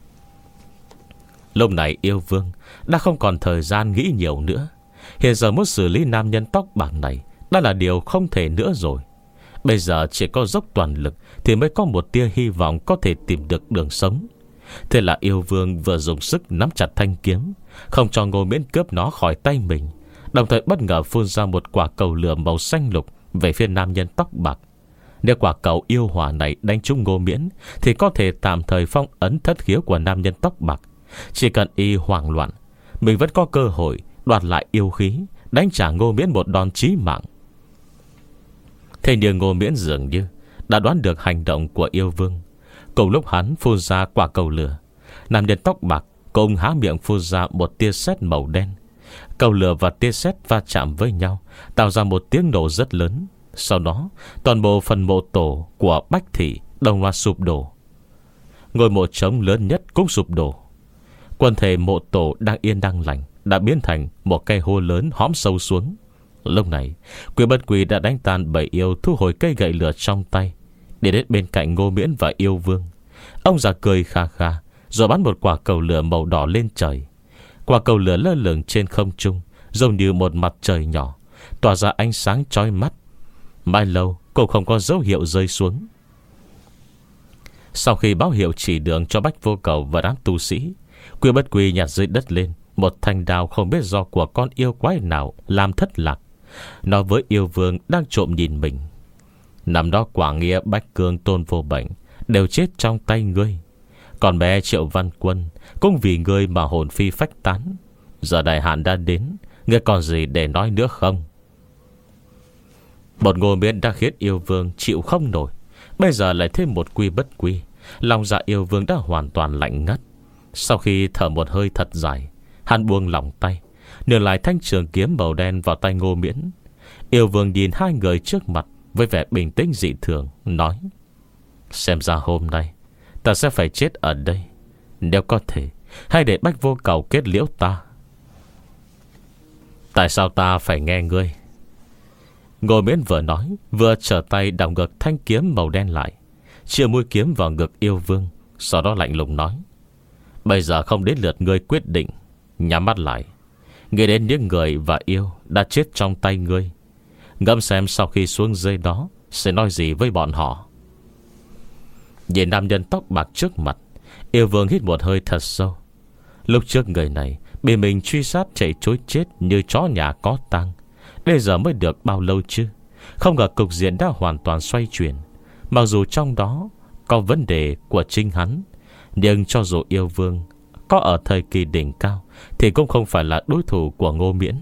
Lúc này yêu vương đã không còn thời gian nghĩ nhiều nữa. Hiện giờ muốn xử lý nam nhân tóc bạc này đã là điều không thể nữa rồi. Bây giờ chỉ có dốc toàn lực thì mới có một tia hy vọng có thể tìm được đường sống. Thế là yêu vương vừa dùng sức nắm chặt thanh kiếm, không cho Ngô Miễn cướp nó khỏi tay mình, đồng thời bất ngờ phun ra một quả cầu lửa màu xanh lục về phía nam nhân tóc bạc. Nếu quả cầu yêu hỏa này đánh trúng Ngô Miễn thì có thể tạm thời phong ấn thất khiếu của nam nhân tóc bạc. Chỉ cần y hoảng loạn, mình vẫn có cơ hội đoạt lại yêu khí, đánh trả Ngô Miễn một đòn chí mạng. Thế nhưng Ngô Miễn dường như đã đoán được hành động của yêu vương. Cùng lúc hắn phun ra quả cầu lửa, nam nhân tóc bạc cùng há miệng phun ra một tia sét màu đen. Cầu lửa và tia sét va chạm với nhau, tạo ra một tiếng nổ rất lớn. Sau đó toàn bộ phần mộ tổ của Bách Thị đồng loạt sụp đổ. Ngôi mộ trống lớn nhất cũng sụp đổ. Quần thể mộ tổ đang yên đang lành đã biến thành một cây hố lớn hõm sâu xuống. Lúc này Quý Bất Quỳ đã đánh tan bầy yêu, thu hồi cây gậy lửa trong tay, để đến bên cạnh Ngô Miễn và yêu vương. Ông già cười kha kha, rồi bắn một quả cầu lửa màu đỏ lên trời. Quả cầu lửa lơ lửng trên không trung, giống như một mặt trời nhỏ, tỏa ra ánh sáng chói mắt. Mãi lâu cũng không có dấu hiệu rơi xuống. Sau khi báo hiệu chỉ đường cho Bách Vô Cầu và đám tu sĩ, Quý Bất Quỳ nhặt dưới đất lên một thanh đao không biết do của con yêu quái nào làm thất lạc. Nó với yêu vương đang trộm nhìn mình. Năm đó Quả Nghĩa, Bách Cương, Tôn Vô Bệnh đều chết trong tay ngươi. Còn bé Triệu Văn Quân cũng vì ngươi mà hồn phi phách tán. Giờ đại hạn đã đến, ngươi còn gì để nói nữa không? Một Ngô Miễn đã khiến yêu vương chịu không nổi, bây giờ lại thêm một Quy Bất Quy. Lòng dạ yêu vương đã hoàn toàn lạnh ngắt. Sau khi thở một hơi thật dài, hắn buông lỏng tay, nửa lại thanh trường kiếm màu đen vào tay Ngô Miễn. Yêu vương nhìn hai người trước mặt với vẻ bình tĩnh dị thường, nói: xem ra hôm nay ta sẽ phải chết ở đây. Nếu có thể hay để Bách Vô Cầu kết liễu ta? Tại sao ta phải nghe ngươi? Ngô Miễn vừa nói, vừa trở tay đảo ngược thanh kiếm màu đen lại, chĩa mũi kiếm vào ngực yêu vương. Sau đó lạnh lùng nói: bây giờ không đến lượt ngươi quyết định. Nhắm mắt lại, nghĩ đến những người và yêu đã chết trong tay ngươi. Ngẫm xem sau khi xuống dưới đó sẽ nói gì với bọn họ. Nhìn nam nhân tóc bạc trước mặt, yêu vương hít một hơi thật sâu. Lúc trước người này bị mình truy sát chạy trối chết như chó nhà có tang. Bây giờ mới được bao lâu chứ? Không ngờ cục diện đã hoàn toàn xoay chuyển. Mặc dù trong đó có vấn đề của chính hắn, nhưng cho dù yêu vương có ở thời kỳ đỉnh cao thì cũng không phải là đối thủ của Ngô Miễn.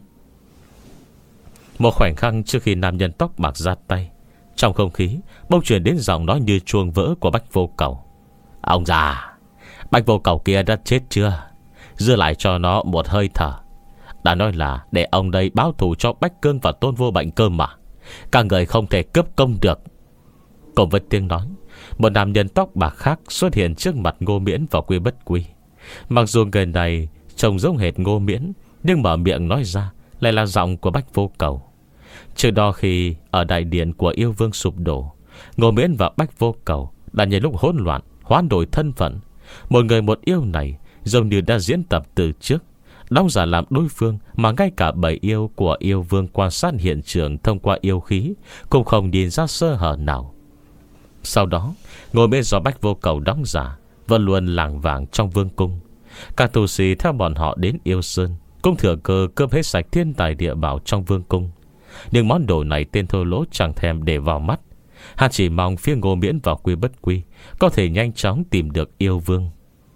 Một khoảnh khắc trước khi nam nhân tóc bạc ra tay, trong không khí bỗng truyền đến giọng nói như chuông vỡ của Bách Vô Cầu: ông già, Bách Vô Cầu kia đã chết chưa? Giữ lại cho nó một hơi thở. Đã nói là để ông đây báo thù cho Bách Cương và Tôn Vô Bệnh cơ mà. Các người không thể cướp công được. Cùng với tiếng nói, một nam nhân tóc bạc khác xuất hiện trước mặt Ngô Miễn và Quy Bất Quy. Mặc dù người này trông giống hệt Ngô Miễn, nhưng mở miệng nói ra lại là giọng của Bách Vô Cầu. Trước đó khi ở đại điện của yêu vương sụp đổ, Ngô Miễn và Bách Vô Cầu đã nhân lúc hỗn loạn hoán đổi thân phận. Một người một yêu này giống như đã diễn tập từ trước, đóng giả làm đối phương, mà ngay cả bầy yêu của yêu vương quan sát hiện trường thông qua yêu khí cũng không nhìn ra sơ hở nào. Sau đó, ngồi bên do Bách Vô Cầu đóng giả vẫn luôn lảng vảng trong vương cung. Các tu sĩ theo bọn họ đến Yêu Sơn cũng thừa cơ cướp hết sạch thiên tài địa bảo trong vương cung. Nhưng món đồ này tên thô lỗ chẳng thèm để vào mắt. Hắn chỉ mong phía Ngô Miễn và Quy Bất Quy có thể nhanh chóng tìm được yêu vương.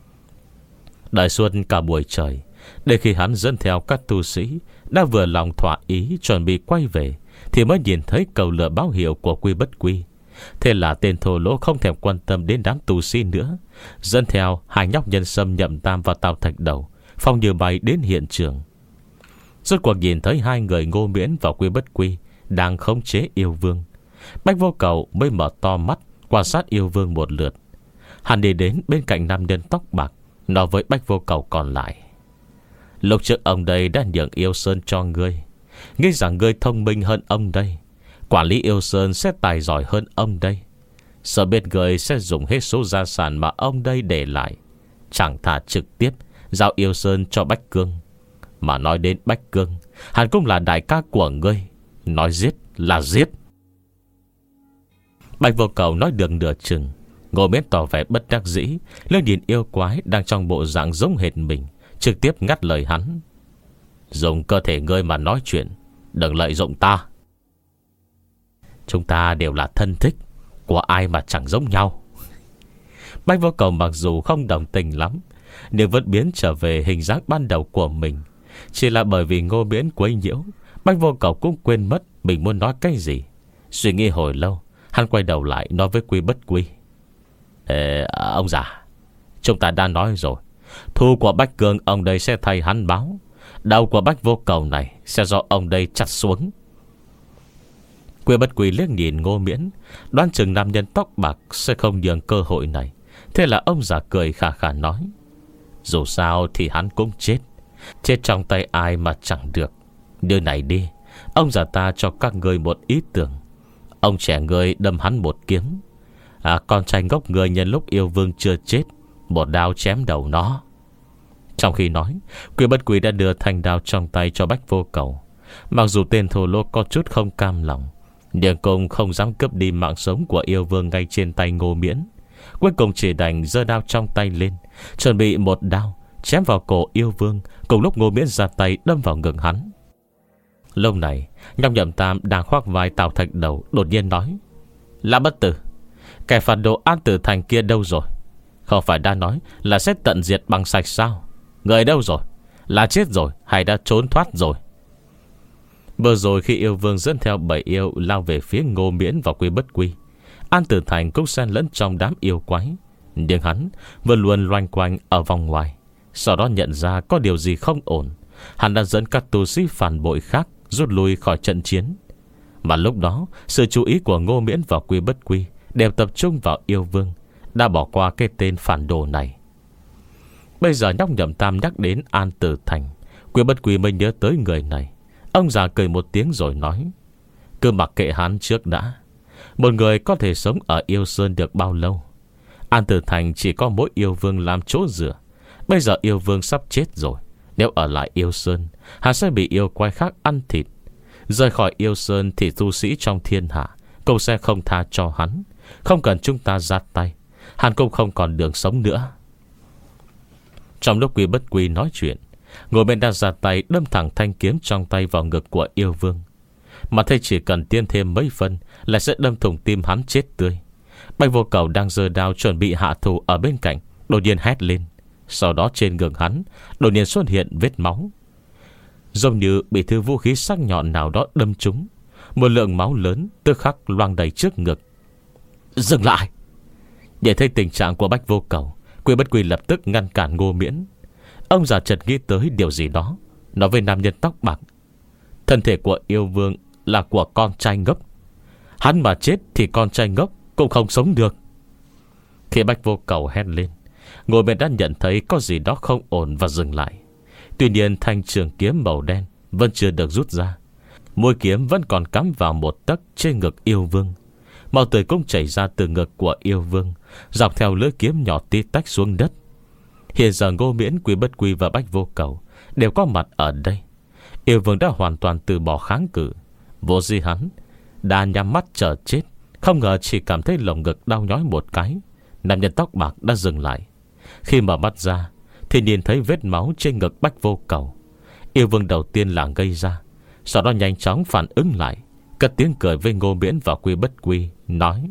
Đợi suốt cả buổi trời, để khi hắn dẫn theo các tu sĩ đã vừa lòng thỏa ý chuẩn bị quay về, thì mới nhìn thấy cầu lửa báo hiệu của Quy Bất Quy. Thế là tên thô lỗ không thèm quan tâm đến đám tu sĩ nữa, dẫn theo hai nhóc nhân sâm Nhậm Tam và Tào Thạch Đầu phong như bay đến hiện trường. Rốt cuộc nhìn thấy hai người Ngô Miễn và Quy Bất Quy đang khống chế yêu vương, Bách Vô Cầu mới mở to mắt quan sát yêu vương một lượt. Hắn đi đến bên cạnh nam nhân tóc bạc, nói với Bách Vô Cầu còn lại: lúc trước ông đây đã nhường Yêu Sơn cho ngươi, nghĩ rằng ngươi thông minh hơn ông đây, quản lý Yêu Sơn sẽ tài giỏi hơn ông đây. Sợ biết người sẽ dùng hết số gia sản mà ông đây để lại, chẳng thà trực tiếp giao Yêu Sơn cho Bách Cương. Mà nói đến Bách Cương, hắn cũng là đại ca của ngươi, nói giết là giết. Bách Vô Cầu nói được nửa chừng, Ngô Miễn tỏ vẻ bất đắc dĩ, lên nhìn yêu quái đang trong bộ dạng giống hệt mình, trực tiếp ngắt lời hắn: dùng cơ thể ngươi mà nói chuyện, đừng lợi dụng ta. Chúng ta đều là thân thích, của ai mà chẳng giống nhau. Bách Vô Cầu mặc dù không đồng tình lắm, nhưng vẫn biến trở về hình dáng ban đầu của mình. Chỉ là bởi vì Ngô Miễn quấy nhiễu, Bách Vô Cầu cũng quên mất mình muốn nói cái gì. Suy nghĩ hồi lâu, hắn quay đầu lại nói với Quy Bất Quy: Ê, ông già, chúng ta đã nói rồi, thù của Bách Cương ông đây sẽ thay hắn báo, đầu của Bách Vô Cầu này sẽ do ông đây chặt xuống. Quy Bất Quy liếc nhìn Ngô Miễn, đoán chừng nam nhân tóc bạc sẽ không nhường cơ hội này. Thế là ông già cười khà khà nói: dù sao thì hắn cũng chết, chết trong tay ai mà chẳng được. Như này đi, ông già ta cho các người một ý tưởng. Ông trẻ người đâm hắn một kiếm, à, con trai ngốc người nhân lúc yêu vương chưa chết, một đao chém đầu nó. Trong khi nói, Quy Bất Quy đã đưa thanh đao trong tay cho Bách Vô Cầu. Mặc dù tên thổ lô có chút không cam lòng, nhưng cũng không dám cướp đi mạng sống của yêu vương ngay trên tay Ngô Miễn. Cuối cùng chỉ đành giơ đao trong tay lên, chuẩn bị một đao chém vào cổ yêu vương, cùng lúc Ngô Miễn ra tay đâm vào ngực hắn. Lúc này, nhóc Nhậm Tam đang khoác vai Tào Thạch Đầu đột nhiên nói: là Bất Tử, kẻ phản đồ An Tử Thành kia đâu rồi? Không phải đã nói là sẽ tận diệt bằng sạch sao? Người đâu rồi? Là chết rồi hay đã trốn thoát rồi? Vừa rồi khi yêu vương dẫn theo bảy yêu lao về phía Ngô Miễn và Quy Bất Quy, An Tử Thành cũng xen lẫn trong đám yêu quái, nhưng hắn vẫn luôn loanh quanh ở vòng ngoài. Sau đó nhận ra có điều gì không ổn, hắn đã dẫn các tu sĩ phản bội khác rút lui khỏi trận chiến. Mà lúc đó, sự chú ý của Ngô Miễn và Quy Bất Quy đều tập trung vào yêu vương, đã bỏ qua cái tên phản đồ này. Bây giờ nhóc Nhậm Tam nhắc đến An Tử Thành, Quy Bất Quy mới nhớ tới người này. Ông già cười một tiếng rồi nói: cứ mặc kệ hắn trước đã. Một người có thể sống ở Yêu Sơn được bao lâu? An Tử Thành chỉ có mỗi yêu vương làm chỗ dựa. Bây giờ yêu vương sắp chết rồi. Nếu ở lại Yêu Sơn, hắn sẽ bị yêu quái khác ăn thịt. Rời khỏi Yêu Sơn thì tu sĩ trong thiên hạ cũng sẽ không tha cho hắn. Không cần chúng ta ra tay, hắn cũng không còn đường sống nữa. Trong lúc Quy Bất Quy nói chuyện, Ngô Miễn đã ra tay đâm thẳng thanh kiếm trong tay vào ngực của yêu vương. Mà thấy chỉ cần tiến thêm mấy phân là sẽ đâm thủng tim hắn chết tươi. Bạch Vô Cầu đang giơ đao chuẩn bị hạ thủ ở bên cạnh, đột nhiên hét lên. Sau đó trên ngực hắn đột nhiên xuất hiện vết máu, giống như bị thứ vũ khí sắc nhọn nào đó đâm trúng. Một lượng máu lớn tức khắc loang đầy trước ngực. Dừng lại! Để thấy tình trạng của Bạch Vô Cầu, Quy Bất Quy lập tức ngăn cản Ngô Miễn. Ông già chợt nghĩ tới điều gì đó, nói với nam nhân tóc bạc: thân thể của yêu vương là của con trai ngốc. Hắn mà chết thì con trai ngốc cũng không sống được. Khi Bạch Vô Cầu hét lên, Ngô Miễn đã nhận thấy có gì đó không ổn và dừng lại. Tuy nhiên thanh trường kiếm màu đen vẫn chưa được rút ra. Mũi kiếm vẫn còn cắm vào một tấc trên ngực yêu vương. Máu tươi cũng chảy ra từ ngực của yêu vương, dọc theo lưỡi kiếm nhỏ tí tách xuống đất. Hiện giờ Ngô Miễn, Quy Bất Quy và Bạch Vô Cầu đều có mặt ở đây. Yêu vương đã hoàn toàn từ bỏ kháng cự. Vô di hắn đã nhắm mắt chờ chết, không ngờ chỉ cảm thấy lồng ngực đau nhói một cái. Nam nhân tóc bạc đã dừng lại. Khi mở mắt ra thì nhìn thấy vết máu trên ngực Bạch Vô Cầu. Yêu vương đầu tiên là ngây ra, sau đó nhanh chóng phản ứng lại, cất tiếng cười với Ngô Miễn và Quy Bất Quy, nói: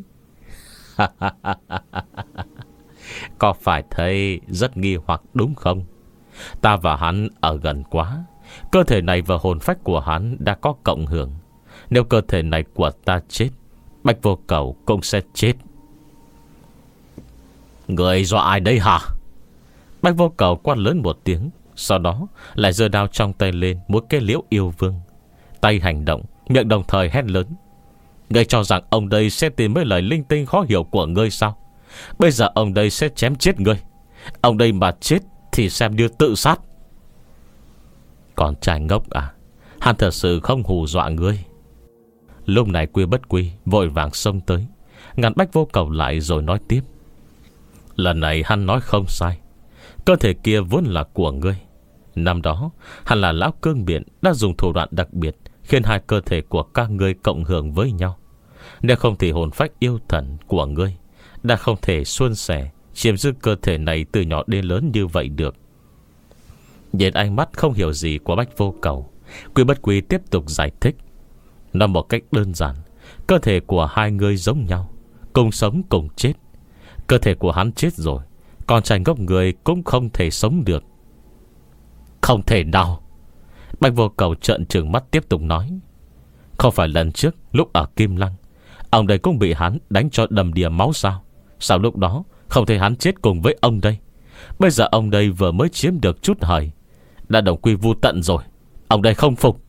có phải thấy rất nghi hoặc đúng không? Ta và hắn ở gần quá. Cơ thể này và hồn phách của hắn đã có cộng hưởng. Nếu cơ thể này của ta chết, Bạch Vô Cầu cũng sẽ chết. Người do ai đấy hả? Bạch Vô Cầu quát lớn một tiếng, sau đó lại giơ đao trong tay lên múa cái liễu yêu vương. Tay hành động, miệng đồng thời hét lớn: ngươi cho rằng ông đây sẽ tìm mấy lời linh tinh khó hiểu của ngươi sao? Bây giờ ông đây sẽ chém chết ngươi. Ông đây mà chết thì xem như tự sát. Còn trai ngốc à, hắn thật sự không hù dọa ngươi. Lúc này Quy Bất Quy vội vàng xông tới, ngăn Bạch Vô Cầu lại rồi nói tiếp: lần này hắn nói không sai. Cơ thể kia vốn là của ngươi. Năm đó hắn là lão cương biện đã dùng thủ đoạn đặc biệt khiến hai cơ thể của các ngươi cộng hưởng với nhau. Nếu không thì hồn phách yêu thần của ngươi đã không thể suôn sẻ chiếm giữ cơ thể này từ nhỏ đến lớn như vậy được. Nhìn ánh mắt không hiểu gì của Bạch Vô Cầu, Quy Bất Quy tiếp tục giải thích. Nói một cách đơn giản, cơ thể của hai người giống nhau, cùng sống cùng chết. Cơ thể của hắn chết rồi, còn trai ngốc người cũng không thể sống được. Không thể nào! Bạch Vô Cầu trợn trừng mắt tiếp tục nói: không phải lần trước lúc ở Kim Lăng, ông đây cũng bị hắn đánh cho đầm đìa máu sao? Sao lúc đó không thấy hắn chết cùng với ông đây? Bây giờ ông đây vừa mới chiếm được chút hời, đã đồng quy vu tận rồi. Ông đây không phục.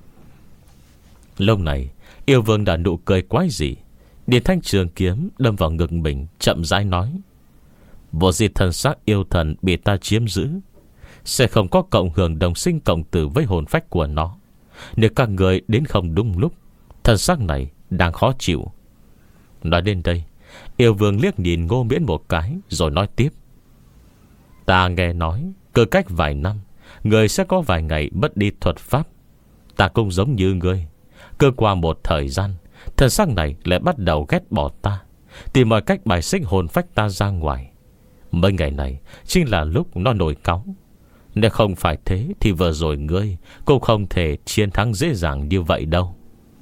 Lúc này yêu vương đã nụ cười quái dị, điện thanh trường kiếm đâm vào ngực mình, chậm rãi nói: vô di thần xác yêu thần bị ta chiếm giữ, sẽ không có cộng hưởng đồng sinh cộng tử với hồn phách của nó. Nếu các người đến không đúng lúc, thần xác này đang khó chịu. Nói đến đây, yêu vương liếc nhìn Ngô Miễn một cái rồi nói tiếp: ta nghe nói cứ cách vài năm người sẽ có vài ngày mất đi thuật pháp. Ta cũng giống như ngươi, cứ qua một thời gian, thần xác này lại bắt đầu ghét bỏ ta, tìm mọi cách bài xích hồn phách ta ra ngoài. Mấy ngày này chính là lúc nó nổi cáu. Nếu không phải thế thì vừa rồi ngươi cũng không thể chiến thắng dễ dàng như vậy đâu.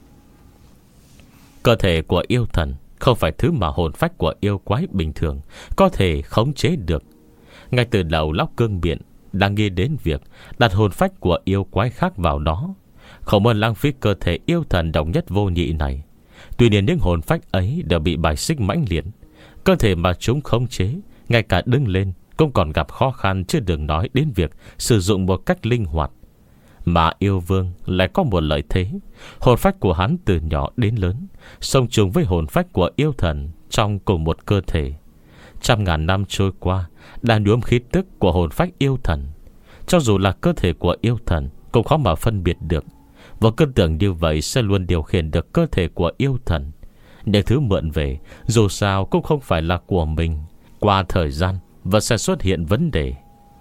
Cơ thể của yêu thần không phải thứ mà hồn phách của yêu quái bình thường có thể khống chế được. Ngay từ đầu lão cương biện đang nghĩ đến việc đặt hồn phách của yêu quái khác vào đó, không muốn lãng phí cơ thể yêu thần độc nhất vô nhị này. Tuy nhiên những hồn phách ấy đều bị bài xích mãnh liệt. Cơ thể mà chúng khống chế, ngay cả đứng lên cũng còn gặp khó khăn, chứ đừng nói đến việc sử dụng một cách linh hoạt. Mà yêu vương lại có một lợi thế. Hồn phách của hắn từ nhỏ đến lớn sống chung với hồn phách của yêu thần trong cùng một cơ thể. Trăm ngàn năm trôi qua, đã nhuốm khí tức của hồn phách yêu thần. Cho dù là cơ thể của yêu thần cũng khó mà phân biệt được. Và cứ tưởng như vậy sẽ luôn điều khiển được cơ thể của yêu thần. Những thứ mượn về dù sao cũng không phải là của mình. Qua thời gian và sẽ xuất hiện vấn đề.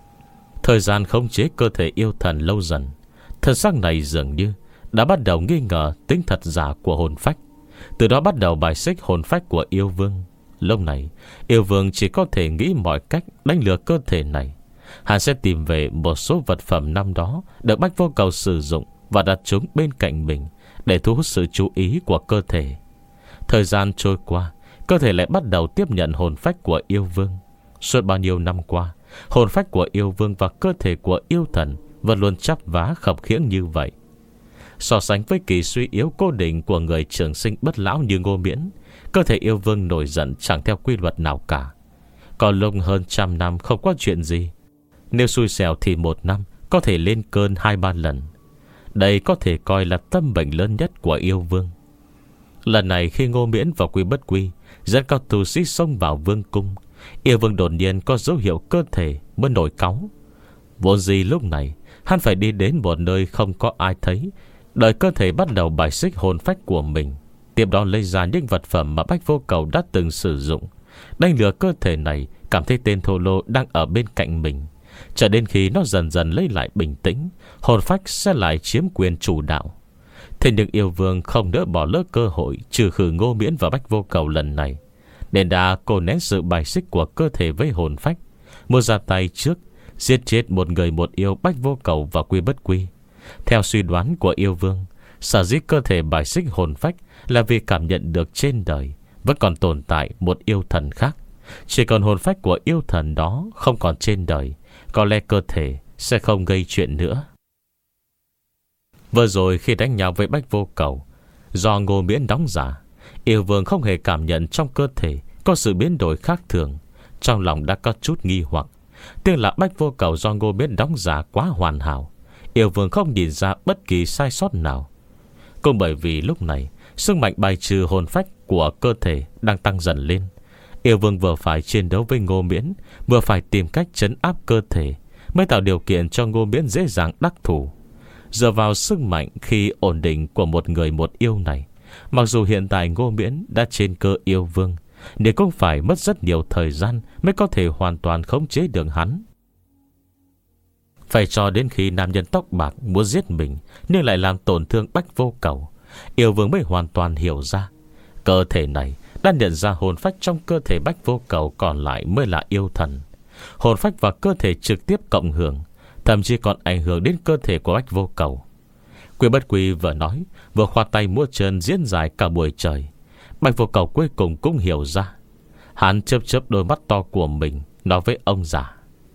Thời gian khống chế cơ thể yêu thần lâu dần, thân xác này dường như đã bắt đầu nghi ngờ tính thật giả của hồn phách. Từ đó bắt đầu bài xích hồn phách của yêu vương. Lúc này yêu vương chỉ có thể nghĩ mọi cách đánh lừa cơ thể này. Hắn sẽ tìm về một số vật phẩm năm đó được Bách Vô Cầu sử dụng và đặt chúng bên cạnh mình để thu hút sự chú ý của cơ thể. Thời gian trôi qua, cơ thể lại bắt đầu tiếp nhận hồn phách của yêu vương. Suốt bao nhiêu năm qua, hồn phách của yêu vương và cơ thể của yêu thần vẫn luôn chắp vá khập khiễng như vậy. So sánh với kỳ suy yếu cố định của người trường sinh bất lão như Ngô Miễn, cơ thể yêu vương nổi giận chẳng theo quy luật nào cả. Còn lúc hơn trăm năm không có chuyện gì, nếu xui xẻo thì một năm có thể lên cơn hai ba lần. Đây có thể coi là tâm bệnh lớn nhất của yêu vương. Lần này khi Ngô Miễn và Quy Bất Quy dẫn cao tu sĩ xông vào vương cung, yêu vương đột nhiên có dấu hiệu cơ thể mới nổi cáu. Vốn gì lúc này hắn phải đi đến một nơi không có ai thấy, đợi cơ thể bắt đầu bài xích hồn phách của mình, tiếp đó lấy ra những vật phẩm mà Bách Vô Cầu đã từng sử dụng, đánh lừa cơ thể này cảm thấy tên thô lô đang ở bên cạnh mình. Cho đến khi nó dần dần lấy lại bình tĩnh, hồn phách sẽ lại chiếm quyền chủ đạo. Thế nhưng yêu vương không đỡ bỏ lỡ cơ hội trừ khử Ngô Miễn và Bách Vô Cầu lần này, nên đã cố nén sự bài xích của cơ thể với hồn phách, muốn ra tay trước giết chết một người một yêu Bách Vô Cầu và Quy Bất Quy. Theo suy đoán của yêu vương, sở dĩ cơ thể bài xích hồn phách là vì cảm nhận được trên đời vẫn còn tồn tại một yêu thần khác. Chỉ còn hồn phách của yêu thần đó không còn trên đời, có lẽ cơ thể sẽ không gây chuyện nữa. Vừa rồi khi đánh nhau với Bách Vô Cầu, do Ngô Miễn đóng giả, yêu vương không hề cảm nhận trong cơ thể có sự biến đổi khác thường. Trong lòng đã có chút nghi hoặc. Tiếc là Bách Vô Cầu do Ngô Miễn đóng giả quá hoàn hảo, yêu vương không nhìn ra bất kỳ sai sót nào. Cũng bởi vì lúc này sức mạnh bài trừ hồn phách của cơ thể đang tăng dần lên, yêu vương vừa phải chiến đấu với Ngô Miễn, vừa phải tìm cách trấn áp cơ thể, mới tạo điều kiện cho Ngô Miễn dễ dàng đắc thủ. Dựa vào sức mạnh khi ổn định của một người một yêu này, mặc dù hiện tại Ngô Miễn đã trên cơ yêu vương, nhưng cũng phải mất rất nhiều thời gian mới có thể hoàn toàn khống chế được hắn. Phải cho đến khi nam nhân tóc bạc muốn giết mình nhưng lại làm tổn thương Bách Vô Cầu, yêu vương mới hoàn toàn hiểu ra cơ thể này đã nhận ra hồn phách trong cơ thể Bách Vô Cầu còn lại mới là yêu thần. Hồn phách và cơ thể trực tiếp cộng hưởng, thậm chí còn ảnh hưởng đến cơ thể của Bách Vô Cầu. Quy Bất Quy vừa nói vừa khoa tay múa chân diễn dài cả buổi trời. Bách Vô Cầu cuối cùng cũng hiểu ra. Hắn chớp chớp đôi mắt to của mình, nói với ông già: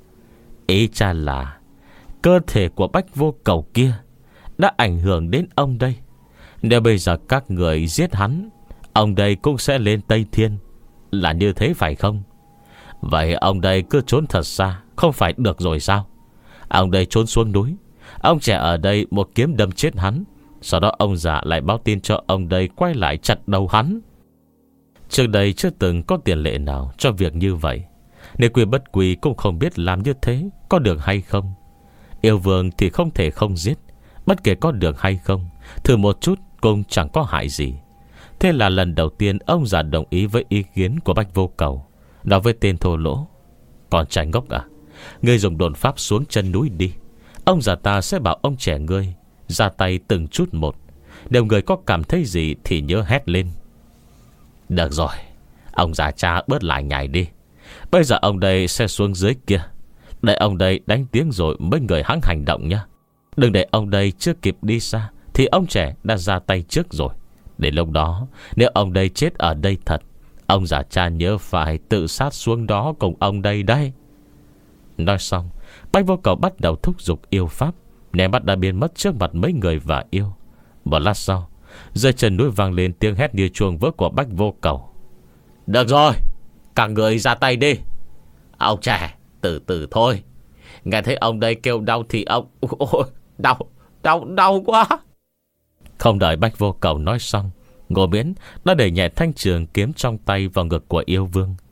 ý cha là cơ thể của Bách Vô Cầu kia đã ảnh hưởng đến ông đây. Nếu bây giờ các người giết hắn, ông đây cũng sẽ lên Tây Thiên, là như thế phải không? Vậy ông đây cứ trốn thật xa không phải được rồi sao? Ông đây trốn xuống núi, ông trẻ ở đây một kiếm đâm chết hắn, sau đó ông già lại báo tin cho ông đây quay lại chặt đầu hắn. Trước đây chưa từng có tiền lệ nào cho việc như vậy, nên Quy Bất Quy cũng không biết làm như thế có được hay không. Yêu vương thì không thể không giết, bất kể có được hay không, thử một chút cũng chẳng có hại gì. Thế là lần đầu tiên ông già đồng ý với ý kiến của Bách Vô Cầu, nói với tên thô lỗ: còn trai ngốc à, ngươi dùng đồn pháp xuống chân núi đi, ông già ta sẽ bảo ông trẻ ngươi ra tay từng chút một. Nếu người có cảm thấy gì thì nhớ hét lên. Được rồi, ông già cha bớt lại nhảy đi. Bây giờ ông đây sẽ xuống dưới kia, để ông đây đánh tiếng rồi mấy người hắn hành động nhé. Đừng để ông đây chưa kịp đi xa thì ông trẻ đã ra tay trước rồi. Đến lúc đó nếu ông đây chết ở đây thật, ông già cha nhớ phải tự sát xuống đó cùng ông đây đấy. Nói xong, Bách Vô Cầu bắt đầu thúc giục yêu pháp, ném bắt đã biến mất trước mặt mấy người và yêu. Một lát sau, dưới chân núi vang lên tiếng hét như chuông vỡ của Bách Vô Cầu: được rồi, cả người ra tay đi. Ông trẻ, từ từ thôi. Nghe thấy ông đây kêu đau thì ông... Ôi, đau, đau, đau quá. Không đợi Bách Vô Cầu nói xong, Ngô Miễn đã đẩy nhẹ thanh trường kiếm trong tay vào ngực của yêu vương.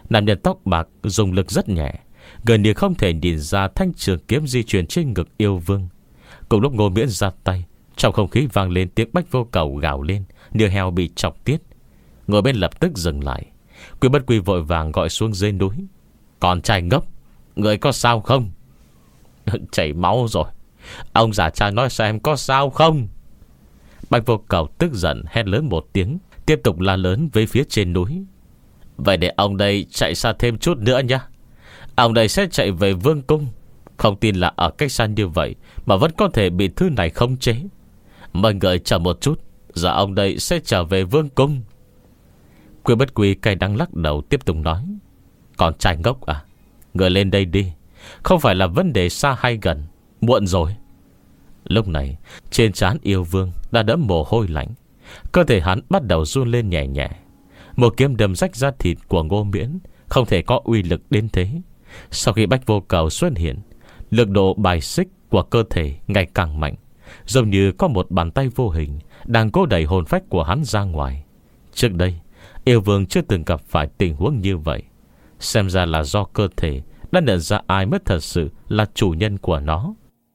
Nam nhân tóc bạc dùng lực rất nhẹ, gần như không thể nhìn ra thanh trường kiếm di chuyển trên ngực yêu vương. Cùng lúc Ngô Miễn ra tay, trong không khí vang lên tiếng Bách Vô Cầu gào lên như heo bị chọc tiết. Ngồi bên lập tức dừng lại. Quy Bất Quy vội vàng gọi xuống dưới núi: "Con trai ngốc, người có sao không?" "Chảy máu rồi. Ông già cha nói xem có sao không?" Bách Vô Cầu tức giận hét lớn một tiếng, tiếp tục la lớn với phía trên núi: "Vậy để ông đây chạy xa thêm chút nữa nhá. Ông đây sẽ chạy về vương cung. Không tin là ở cách xa như vậy mà vẫn có thể bị thứ này khống chế. Mời người chờ một chút, giờ ông đây sẽ trở về vương cung." Quy Bất Quy cay đắng lắc đầu tiếp tục nói: "Còn trai ngốc à, người lên đây đi. Không phải là vấn đề xa hay gần, muộn rồi." Lúc này trên trán yêu vương đã đẫm mồ hôi lạnh, cơ thể hắn bắt đầu run lên nhẹ nhẹ. Một kiếm đâm rách da thịt của Ngô Miễn không thể có uy lực đến thế. Sau khi Bách Vô Cầu xuất hiện, lực độ bài xích của cơ thể ngày càng mạnh, giống như có một bàn tay vô hình đang cố đẩy hồn phách của hắn ra ngoài. Trước đây yêu vương chưa từng gặp phải tình huống như vậy. Xem ra là do cơ thể đã nhận ra ai mới thật sự là chủ nhân của nó.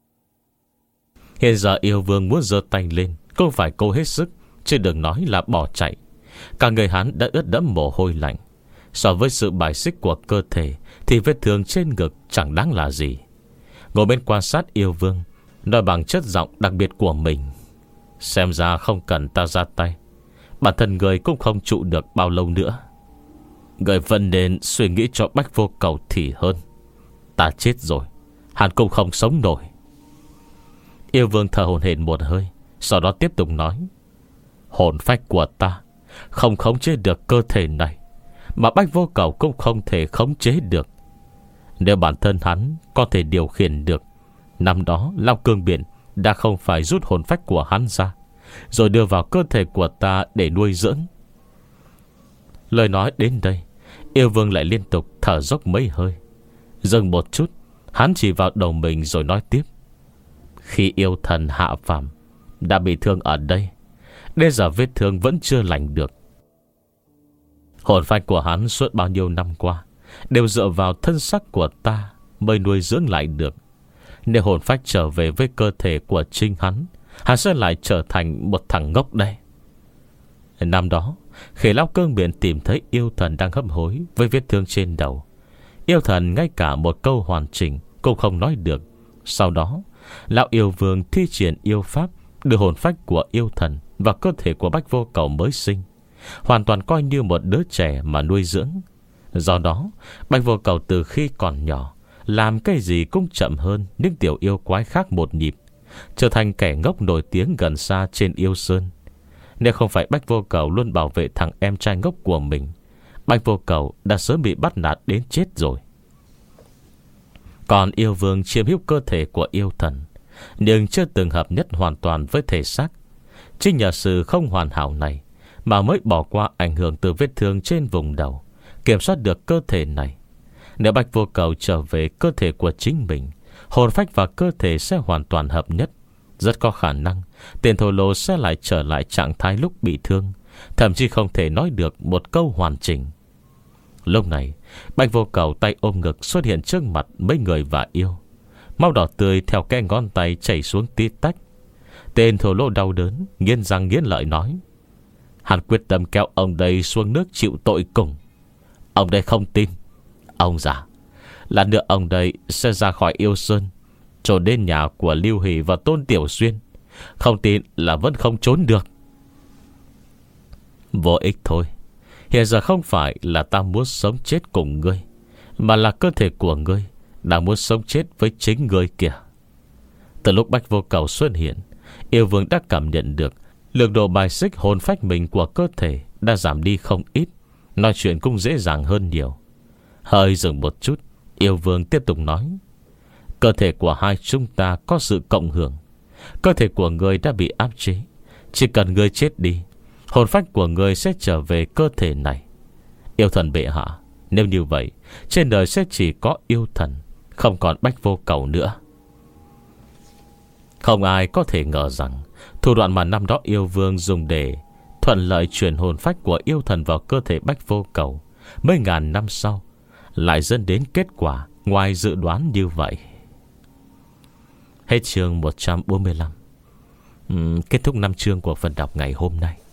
Hiện giờ yêu vương muốn giơ tay lên cũng phải cố hết sức, chứ đừng nói là bỏ chạy. Cả người hắn đã ướt đẫm mồ hôi lạnh. So với sự bài xích của cơ thể thì vết thương trên ngực chẳng đáng là gì. Ngồi bên quan sát yêu vương, nói bằng chất giọng đặc biệt của mình: "Xem ra không cần ta ra tay, bản thân người cũng không trụ được bao lâu nữa. Người vẫn nên suy nghĩ cho Bách Vô Cầu thì hơn. Ta chết rồi, hắn cũng không sống nổi." Yêu vương thở hổn hển một hơi, sau đó tiếp tục nói: "Hồn phách của ta không khống chế được cơ thể này, mà Bách Vô Cầu cũng không thể khống chế được. Nếu bản thân hắn có thể điều khiển được, năm đó Long Cương Biển đã không phải rút hồn phách của hắn ra rồi đưa vào cơ thể của ta để nuôi dưỡng." Lời nói đến đây, yêu vương lại liên tục thở dốc mấy hơi. Dừng một chút, hắn chỉ vào đầu mình rồi nói tiếp: "Khi yêu thần hạ phàm đã bị thương ở đây, đến giờ vết thương vẫn chưa lành được. Hồn phách của hắn suốt bao nhiêu năm qua đều dựa vào thân xác của ta mới nuôi dưỡng lại được. Nếu hồn phách trở về với cơ thể của chính hắn, hắn sẽ lại trở thành một thằng ngốc đây." Năm đó khi Long Cương Biển tìm thấy yêu thần đang hấp hối với vết thương trên đầu, yêu thần ngay cả một câu hoàn chỉnh cũng không nói được. Sau đó lão yêu vương thi triển yêu pháp, đưa hồn phách của yêu thần vào cơ thể của Bách Vô Cầu mới sinh, hoàn toàn coi như một đứa trẻ mà nuôi dưỡng. Do đó Bách Vô Cầu từ khi còn nhỏ làm cái gì cũng chậm hơn những tiểu yêu quái khác một nhịp, trở thành kẻ ngốc nổi tiếng gần xa trên yêu sơn. Nếu không phải Bách Vô Cầu luôn bảo vệ thằng em trai ngốc của mình, Bách Vô Cầu đã sớm bị bắt nạt đến chết rồi. Còn yêu vương chiếm hữu cơ thể của yêu thần, nhưng chưa từng hợp nhất hoàn toàn với thể xác. Chính nhờ sự không hoàn hảo này mà mới bỏ qua ảnh hưởng từ vết thương trên vùng đầu, kiểm soát được cơ thể này. Nếu Bách Vô Cầu trở về cơ thể của chính mình, hồn phách và cơ thể sẽ hoàn toàn hợp nhất. Rất có khả năng tên thổ lồ sẽ lại trở lại trạng thái lúc bị thương, thậm chí không thể nói được một câu hoàn chỉnh. Lúc này Bách Vô Cầu tay ôm ngực xuất hiện trước mặt mấy người và yêu. Máu đỏ tươi theo cái ngón tay chảy xuống tí tách. Tên thổ lỗ đau đớn, nghiến răng nghiến lợi nói: "Hắn quyết tâm kéo ông đây xuống nước chịu tội cùng. Ông đây không tin. Ông già, lát nữa ông đây sẽ ra khỏi yêu sơn, trốn đến nhà của Lưu Hỷ và Tôn Tiểu Xuyên. Không tin là vẫn không trốn được." "Vô ích thôi. Hiện giờ không phải là ta muốn sống chết cùng ngươi, mà là cơ thể của ngươi đang muốn sống chết với chính ngươi kìa." Từ lúc Bách Vô Cầu xuất hiện, yêu vương đã cảm nhận được lực độ bài xích hồn phách mình của cơ thể đã giảm đi không ít, nói chuyện cũng dễ dàng hơn nhiều. Hơi dừng một chút, yêu vương tiếp tục nói: "Cơ thể của hai chúng ta có sự cộng hưởng. Cơ thể của ngươi đã bị áp chế, chỉ cần ngươi chết đi, hồn phách của ngươi sẽ trở về cơ thể này. Yêu thần bệ hạ, nếu như vậy, trên đời sẽ chỉ có yêu thần, không còn Bách Vô Cầu nữa." Không ai có thể ngờ rằng thủ đoạn mà năm đó yêu vương dùng để thuận lợi chuyển hồn phách của yêu thần vào cơ thể Bách Vô Cầu mấy ngàn năm sau lại dẫn đến kết quả ngoài dự đoán như vậy. Hết chương một trăm bốn mươi lăm. uhm, Kết thúc năm chương của phần đọc ngày hôm nay.